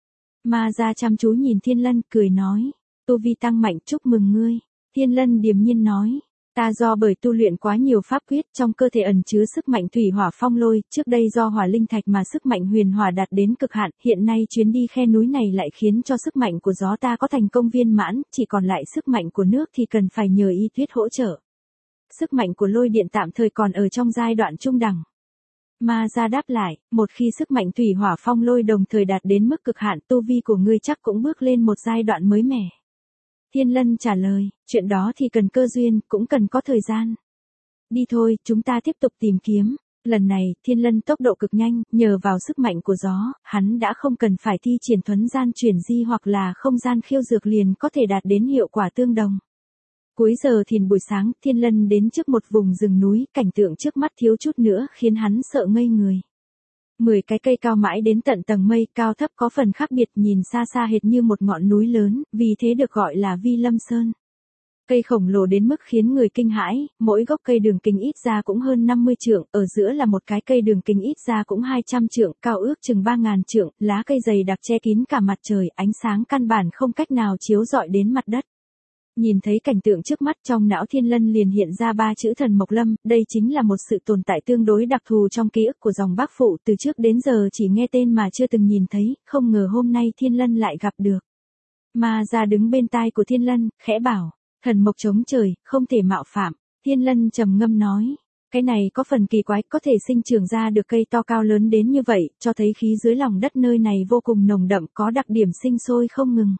Ma Gia chăm chú nhìn Thiên Lân, cười nói, tu vi tăng mạnh, chúc mừng ngươi. Thiên Lân điềm nhiên nói, ta do bởi tu luyện quá nhiều pháp quyết, trong cơ thể ẩn chứa sức mạnh thủy hỏa phong lôi, trước đây do hỏa linh thạch mà sức mạnh huyền hỏa đạt đến cực hạn, hiện nay chuyến đi khe núi này lại khiến cho sức mạnh của gió ta có thành công viên mãn, chỉ còn lại sức mạnh của nước thì cần phải nhờ y tuyết hỗ trợ. Sức mạnh của lôi điện tạm thời còn ở trong giai đoạn trung đẳng. Ma Gia đáp lại, một khi sức mạnh thủy hỏa phong lôi đồng thời đạt đến mức cực hạn, tu vi của ngươi chắc cũng bước lên một giai đoạn mới mẻ. Thiên Lân trả lời, chuyện đó thì cần cơ duyên, cũng cần có thời gian. Đi thôi, chúng ta tiếp tục tìm kiếm. Lần này, Thiên Lân tốc độ cực nhanh, nhờ vào sức mạnh của gió, hắn đã không cần phải thi triển thuấn gian chuyển di hoặc là không gian khiêu dược liền có thể đạt đến hiệu quả tương đồng. Cuối giờ thìn buổi sáng, Thiên Lân đến trước một vùng rừng núi, cảnh tượng trước mắt thiếu chút nữa khiến hắn sợ ngây người. Mười cái cây cao mãi đến tận tầng mây, cao thấp có phần khác biệt, nhìn xa xa hệt như một ngọn núi lớn, vì thế được gọi là Vi Lâm Sơn. Cây khổng lồ đến mức khiến người kinh hãi, mỗi gốc cây đường kính ít ra cũng hơn năm mươi trượng, ở giữa là một cái cây đường kính ít ra cũng hai trăm trượng, cao ước chừng ba nghìn trượng, lá cây dày đặc che kín cả mặt trời, ánh sáng căn bản không cách nào chiếu rọi đến mặt đất. Nhìn thấy cảnh tượng trước mắt, trong não Thiên Lân liền hiện ra ba chữ Thần Mộc Lâm, đây chính là một sự tồn tại tương đối đặc thù trong ký ức của dòng Bác Phụ, từ trước đến giờ chỉ nghe tên mà chưa từng nhìn thấy, không ngờ hôm nay Thiên Lân lại gặp được. Ma Gia đứng bên tai của Thiên Lân, khẽ bảo, thần mộc chống trời, không thể mạo phạm. Thiên Lân trầm ngâm nói, cái này có phần kỳ quái, có thể sinh trưởng ra được cây to cao lớn đến như vậy, cho thấy khí dưới lòng đất nơi này vô cùng nồng đậm, có đặc điểm sinh sôi không ngừng.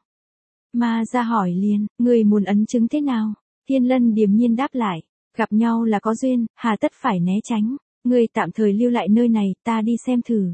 Ma Gia hỏi liền, người muốn ấn chứng thế nào? Thiên Lân điềm nhiên đáp lại, gặp nhau là có duyên, hà tất phải né tránh, người tạm thời lưu lại nơi này, ta đi xem thử.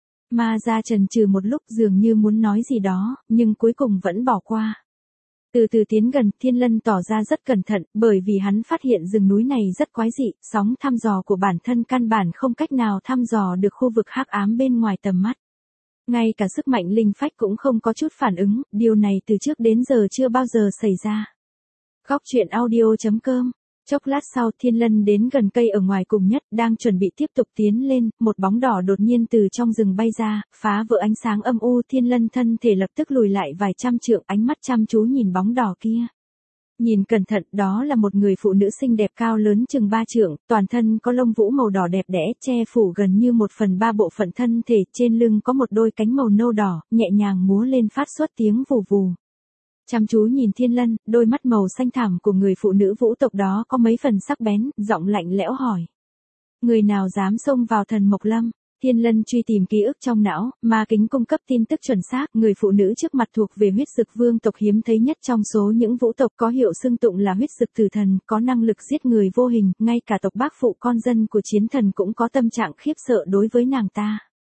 Ma Gia chần chừ một lúc, dường như muốn nói gì đó, nhưng cuối cùng vẫn bỏ qua. Từ từ tiến gần, Thiên Lân tỏ ra rất cẩn thận, bởi vì hắn phát hiện rừng núi này rất quái dị, sóng thăm dò của bản thân căn bản không cách nào thăm dò được khu vực hắc ám bên ngoài tầm mắt. Ngay cả sức mạnh linh phách cũng không có chút phản ứng, điều này từ trước đến giờ chưa bao giờ xảy ra. Góc truyện audio chấm com. Chốc lát sau, Thiên Lân đến gần cây ở ngoài cùng nhất, đang chuẩn bị tiếp tục tiến lên, một bóng đỏ đột nhiên từ trong rừng bay ra, phá vỡ ánh sáng âm u. Thiên Lân thân thể lập tức lùi lại vài trăm trượng, ánh mắt chăm chú nhìn bóng đỏ kia. Nhìn cẩn thận, đó là một người phụ nữ xinh đẹp cao lớn chừng ba trượng, toàn thân có lông vũ màu đỏ đẹp đẽ, che phủ gần như một phần ba bộ phận thân thể, trên lưng có một đôi cánh màu nâu đỏ, nhẹ nhàng múa lên phát xuất tiếng vù vù. Chăm chú nhìn Thiên Lân, đôi mắt màu xanh thẳm của người phụ nữ vũ tộc đó có mấy phần sắc bén, giọng lạnh lẽo hỏi. Người nào dám xông vào Thần Mộc Lâm? Thiên Lân truy tìm ký ức trong não, ma kính cung cấp tin tức chuẩn xác, người phụ nữ trước mặt thuộc về huyết dực vương tộc hiếm thấy nhất trong số những vũ tộc có hiệu xưng tụng là huyết dực tử thần, có năng lực giết người vô hình, ngay cả tộc Bác Phụ con dân của chiến thần cũng có tâm trạng khiếp sợ đối với nàng ta.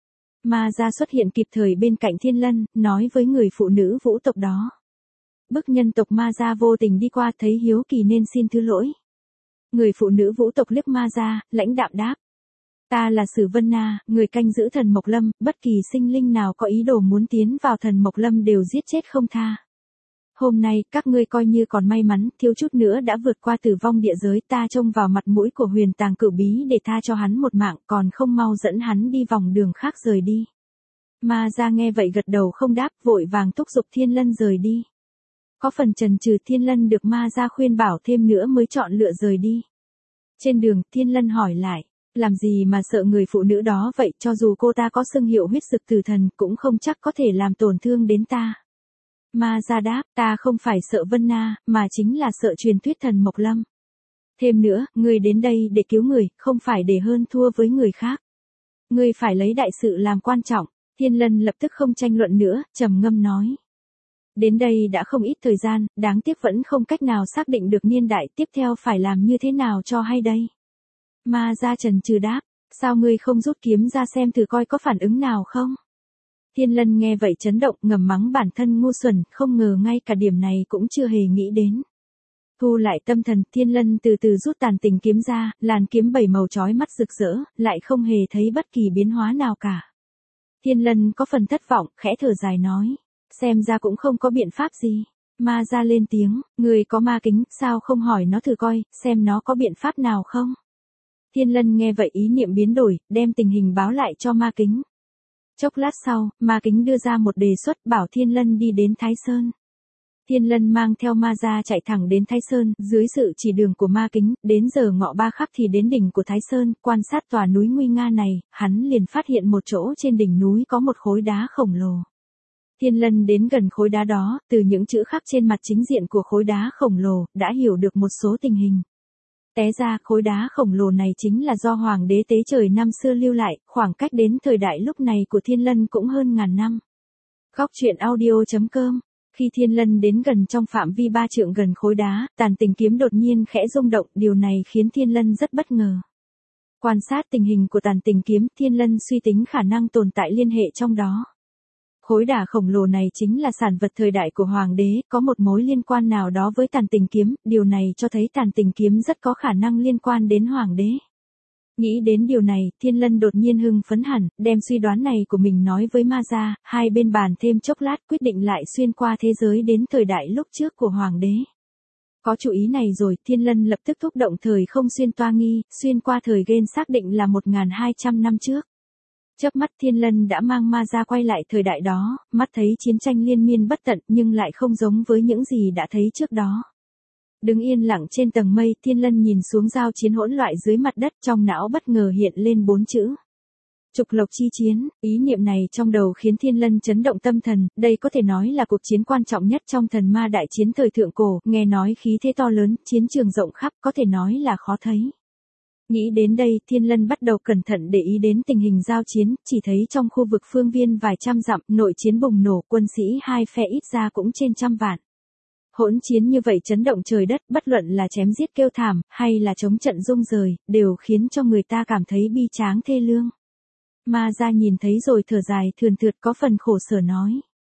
Ma Gia xuất hiện kịp thời bên cạnh Thiên Lân, nói với người phụ nữ vũ tộc đó. Bức nhân tộc Ma Gia vô tình đi qua thấy hiếu kỳ nên xin thứ lỗi. Người phụ nữ vũ tộc liếc Ma Gia, lãnh đạm đáp. Ta là Sử Vân Na, người canh giữ Thần Mộc Lâm, bất kỳ sinh linh nào có ý đồ muốn tiến vào Thần Mộc Lâm đều giết chết không tha. Hôm nay, các ngươi coi như còn may mắn, thiếu chút nữa đã vượt qua tử vong địa giới, ta trông vào mặt mũi của Huyền Tàng Cửu Bí để tha cho hắn một mạng, còn không mau dẫn hắn đi vòng đường khác rời đi. Ma Gia nghe vậy gật đầu không đáp, vội vàng thúc giục Thiên Lân rời đi. Có phần chần chừ, Thiên Lân được Ma Gia khuyên bảo thêm nữa mới chọn lựa rời đi. Trên đường, Thiên Lân hỏi lại, làm gì mà sợ người phụ nữ đó vậy, cho dù cô ta có xưng hiệu huyết dực tử thần cũng không chắc có thể làm tổn thương đến ta. Ma Gia đáp, ta không phải sợ Vân Na, mà chính là sợ truyền thuyết Thần Mộc Lâm. Thêm nữa, ngươi đến đây để cứu người, không phải để hơn thua với người khác. Ngươi phải lấy đại sự làm quan trọng. Thiên Lân lập tức không tranh luận nữa, trầm ngâm nói. Đến đây đã không ít thời gian, đáng tiếc vẫn không cách nào xác định được niên đại tiếp theo phải làm như thế nào cho hay đây. Ma Gia trần trừ đáp, sao ngươi không rút kiếm ra xem thử coi có phản ứng nào không? Thiên Lân nghe vậy chấn động, ngầm mắng bản thân ngu xuẩn, không ngờ ngay cả điểm này cũng chưa hề nghĩ đến. Thu lại tâm thần, Thiên Lân từ từ rút tàn tình kiếm ra, làn kiếm bảy màu chói mắt rực rỡ, lại không hề thấy bất kỳ biến hóa nào cả. Thiên Lân có phần thất vọng, khẽ thở dài nói, xem ra cũng không có biện pháp gì. Ma Gia lên tiếng, người có ma kính, sao không hỏi nó thử coi, xem nó có biện pháp nào không? Thiên Lân nghe vậy ý niệm biến đổi, đem tình hình báo lại cho ma kính. Chốc lát sau, ma kính đưa ra một đề xuất bảo Thiên Lân đi đến Thái Sơn. Thiên Lân mang theo Ma Gia chạy thẳng đến Thái Sơn, dưới sự chỉ đường của ma kính, đến giờ ngọ ba khắc thì đến đỉnh của Thái Sơn, quan sát tòa núi nguy nga này, hắn liền phát hiện một chỗ trên đỉnh núi có một khối đá khổng lồ. Thiên Lân đến gần khối đá đó, từ những chữ khắc trên mặt chính diện của khối đá khổng lồ, đã hiểu được một số tình hình. Té ra khối đá khổng lồ này chính là do Hoàng đế Tế Trời năm xưa lưu lại, khoảng cách đến thời đại lúc này của Thiên Lân cũng hơn ngàn năm. Góc truyện audio chấm com Khi Thiên Lân đến gần trong phạm vi ba trượng gần khối đá, tàn tình kiếm đột nhiên khẽ rung động, điều này khiến Thiên Lân rất bất ngờ. Quan sát tình hình của tàn tình kiếm, Thiên Lân suy tính khả năng tồn tại liên hệ trong đó. Khối đá khổng lồ này chính là sản vật thời đại của Hoàng đế, có một mối liên quan nào đó với tàn tình kiếm, điều này cho thấy tàn tình kiếm rất có khả năng liên quan đến Hoàng đế. Nghĩ đến điều này, Thiên Lân đột nhiên hưng phấn hẳn, đem suy đoán này của mình nói với Ma Gia, hai bên bàn thêm chốc lát quyết định lại xuyên qua thế giới đến thời đại lúc trước của Hoàng đế. Có chủ ý này rồi, Thiên Lân lập tức thúc động thời không xuyên toa nghi, xuyên qua thời Gen xác định là một nghìn hai trăm năm trước. Chớp mắt Thiên Lân đã mang Ma Gia quay lại thời đại đó, mắt thấy chiến tranh liên miên bất tận nhưng lại không giống với những gì đã thấy trước đó. Đứng yên lặng trên tầng mây, Thiên Lân nhìn xuống giao chiến hỗn loạn dưới mặt đất, trong não bất ngờ hiện lên bốn chữ. Trục lộc chi chiến, ý niệm này trong đầu khiến Thiên Lân chấn động tâm thần, đây có thể nói là cuộc chiến quan trọng nhất trong thần ma đại chiến thời thượng cổ, nghe nói khí thế to lớn, chiến trường rộng khắp, có thể nói là khó thấy. Nghĩ đến đây, Thiên Lân bắt đầu cẩn thận để ý đến tình hình giao chiến, chỉ thấy trong khu vực phương viên vài trăm dặm, nội chiến bùng nổ, quân sĩ hai phe ít ra cũng trên trăm vạn. Hỗn chiến như vậy chấn động trời đất, bất luận là chém giết kêu thảm, hay là chống trận rung rời, đều khiến cho người ta cảm thấy bi tráng thê lương. Ma Gia nhìn thấy rồi thở dài thườn thượt có phần khổ sở nói.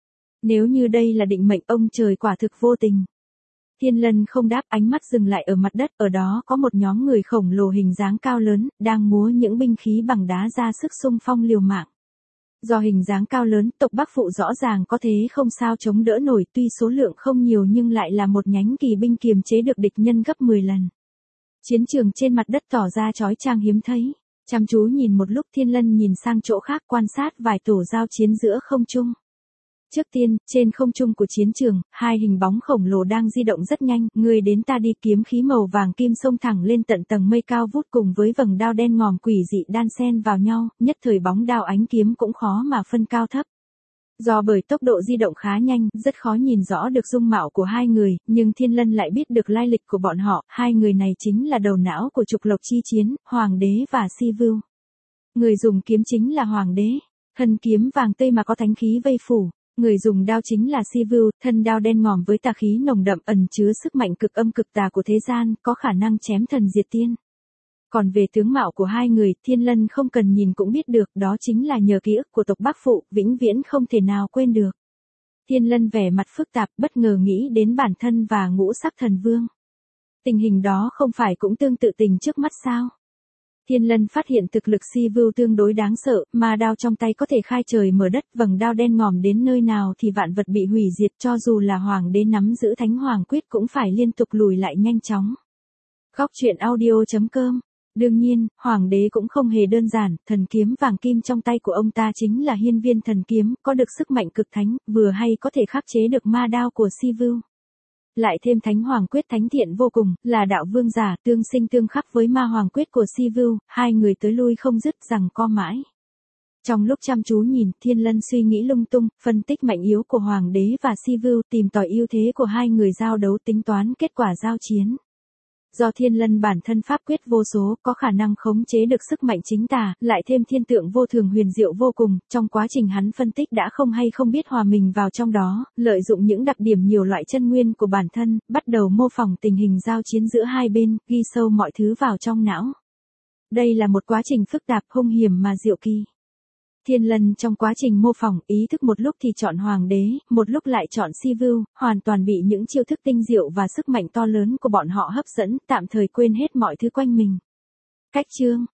Nếu như đây là định mệnh, ông trời quả thực vô tình. Thiên Lân không đáp, ánh mắt dừng lại ở mặt đất, ở đó có một nhóm người khổng lồ hình dáng cao lớn, đang múa những binh khí bằng đá ra sức xung phong liều mạng. Do hình dáng cao lớn, tộc Bắc Phụ rõ ràng có thế không sao chống đỡ nổi, tuy số lượng không nhiều nhưng lại là một nhánh kỳ binh kiềm chế được địch nhân gấp mười lần. Chiến trường trên mặt đất tỏ ra chói chang hiếm thấy. Chăm chú nhìn một lúc, Thiên Lân nhìn sang chỗ khác quan sát vài tổ giao chiến giữa không trung. Trước tiên, trên không trung của chiến trường, hai hình bóng khổng lồ đang di động rất nhanh, người đến ta đi, kiếm khí màu vàng kim xông thẳng lên tận tầng mây cao vút cùng với vầng đao đen ngòm quỷ dị đan xen vào nhau, nhất thời bóng đao ánh kiếm cũng khó mà phân cao thấp. Do bởi tốc độ di động khá nhanh, rất khó nhìn rõ được dung mạo của hai người, nhưng Thiên Lân lại biết được lai lịch của bọn họ, hai người này chính là đầu não của trục lộc chi chiến, Hoàng đế và Si Vưu. Người dùng kiếm chính là Hoàng đế, thân kiếm vàng tươi mà có thánh khí vây phủ. Người dùng đao chính là Si Vưu, thân đao đen ngòm với tà khí nồng đậm ẩn chứa sức mạnh cực âm cực tà của thế gian, có khả năng chém thần diệt tiên. Còn về tướng mạo của hai người, Thiên Lân không cần nhìn cũng biết được, đó chính là nhờ ký ức của tộc Bắc Phụ, vĩnh viễn không thể nào quên được. Thiên Lân vẻ mặt phức tạp, bất ngờ nghĩ đến bản thân và ngũ sắc thần vương. Tình hình đó không phải cũng tương tự tình trước mắt sao? Thiên Lân phát hiện thực lực Si Vưu tương đối đáng sợ, mà đao trong tay có thể khai trời mở đất, vầng đao đen ngòm đến nơi nào thì vạn vật bị hủy diệt, cho dù là Hoàng đế nắm giữ Thánh Hoàng Quyết cũng phải liên tục lùi lại nhanh chóng. Góc truyện audio chấm com. Đương nhiên, Hoàng đế cũng không hề đơn giản, thần kiếm vàng kim trong tay của ông ta chính là hiên viên thần kiếm, có được sức mạnh cực thánh, vừa hay có thể khắc chế được ma đao của Si Vưu. Lại thêm Thánh Hoàng Quyết thánh thiện vô cùng, là đạo vương giả tương sinh tương khắc với ma Hoàng Quyết của Si Vưu, hai người tới lui không dứt rằng co mãi. Trong lúc chăm chú nhìn, Thiên Lân suy nghĩ lung tung, phân tích mạnh yếu của Hoàng đế và Si Vưu, tìm tòi ưu thế của hai người giao đấu, tính toán kết quả giao chiến. Do Thiên Lân bản thân pháp quyết vô số, có khả năng khống chế được sức mạnh chính tà, lại thêm thiên tượng vô thường huyền diệu vô cùng, trong quá trình hắn phân tích đã không hay không biết hòa mình vào trong đó, lợi dụng những đặc điểm nhiều loại chân nguyên của bản thân, bắt đầu mô phỏng tình hình giao chiến giữa hai bên, ghi sâu mọi thứ vào trong não. Đây là một quá trình phức tạp, hung hiểm mà diệu kỳ. Thiên Lân trong quá trình mô phỏng, ý thức một lúc thì chọn Hoàng đế, một lúc lại chọn Si Vưu, hoàn toàn bị những chiêu thức tinh diệu và sức mạnh to lớn của bọn họ hấp dẫn, tạm thời quên hết mọi thứ quanh mình. Cách chương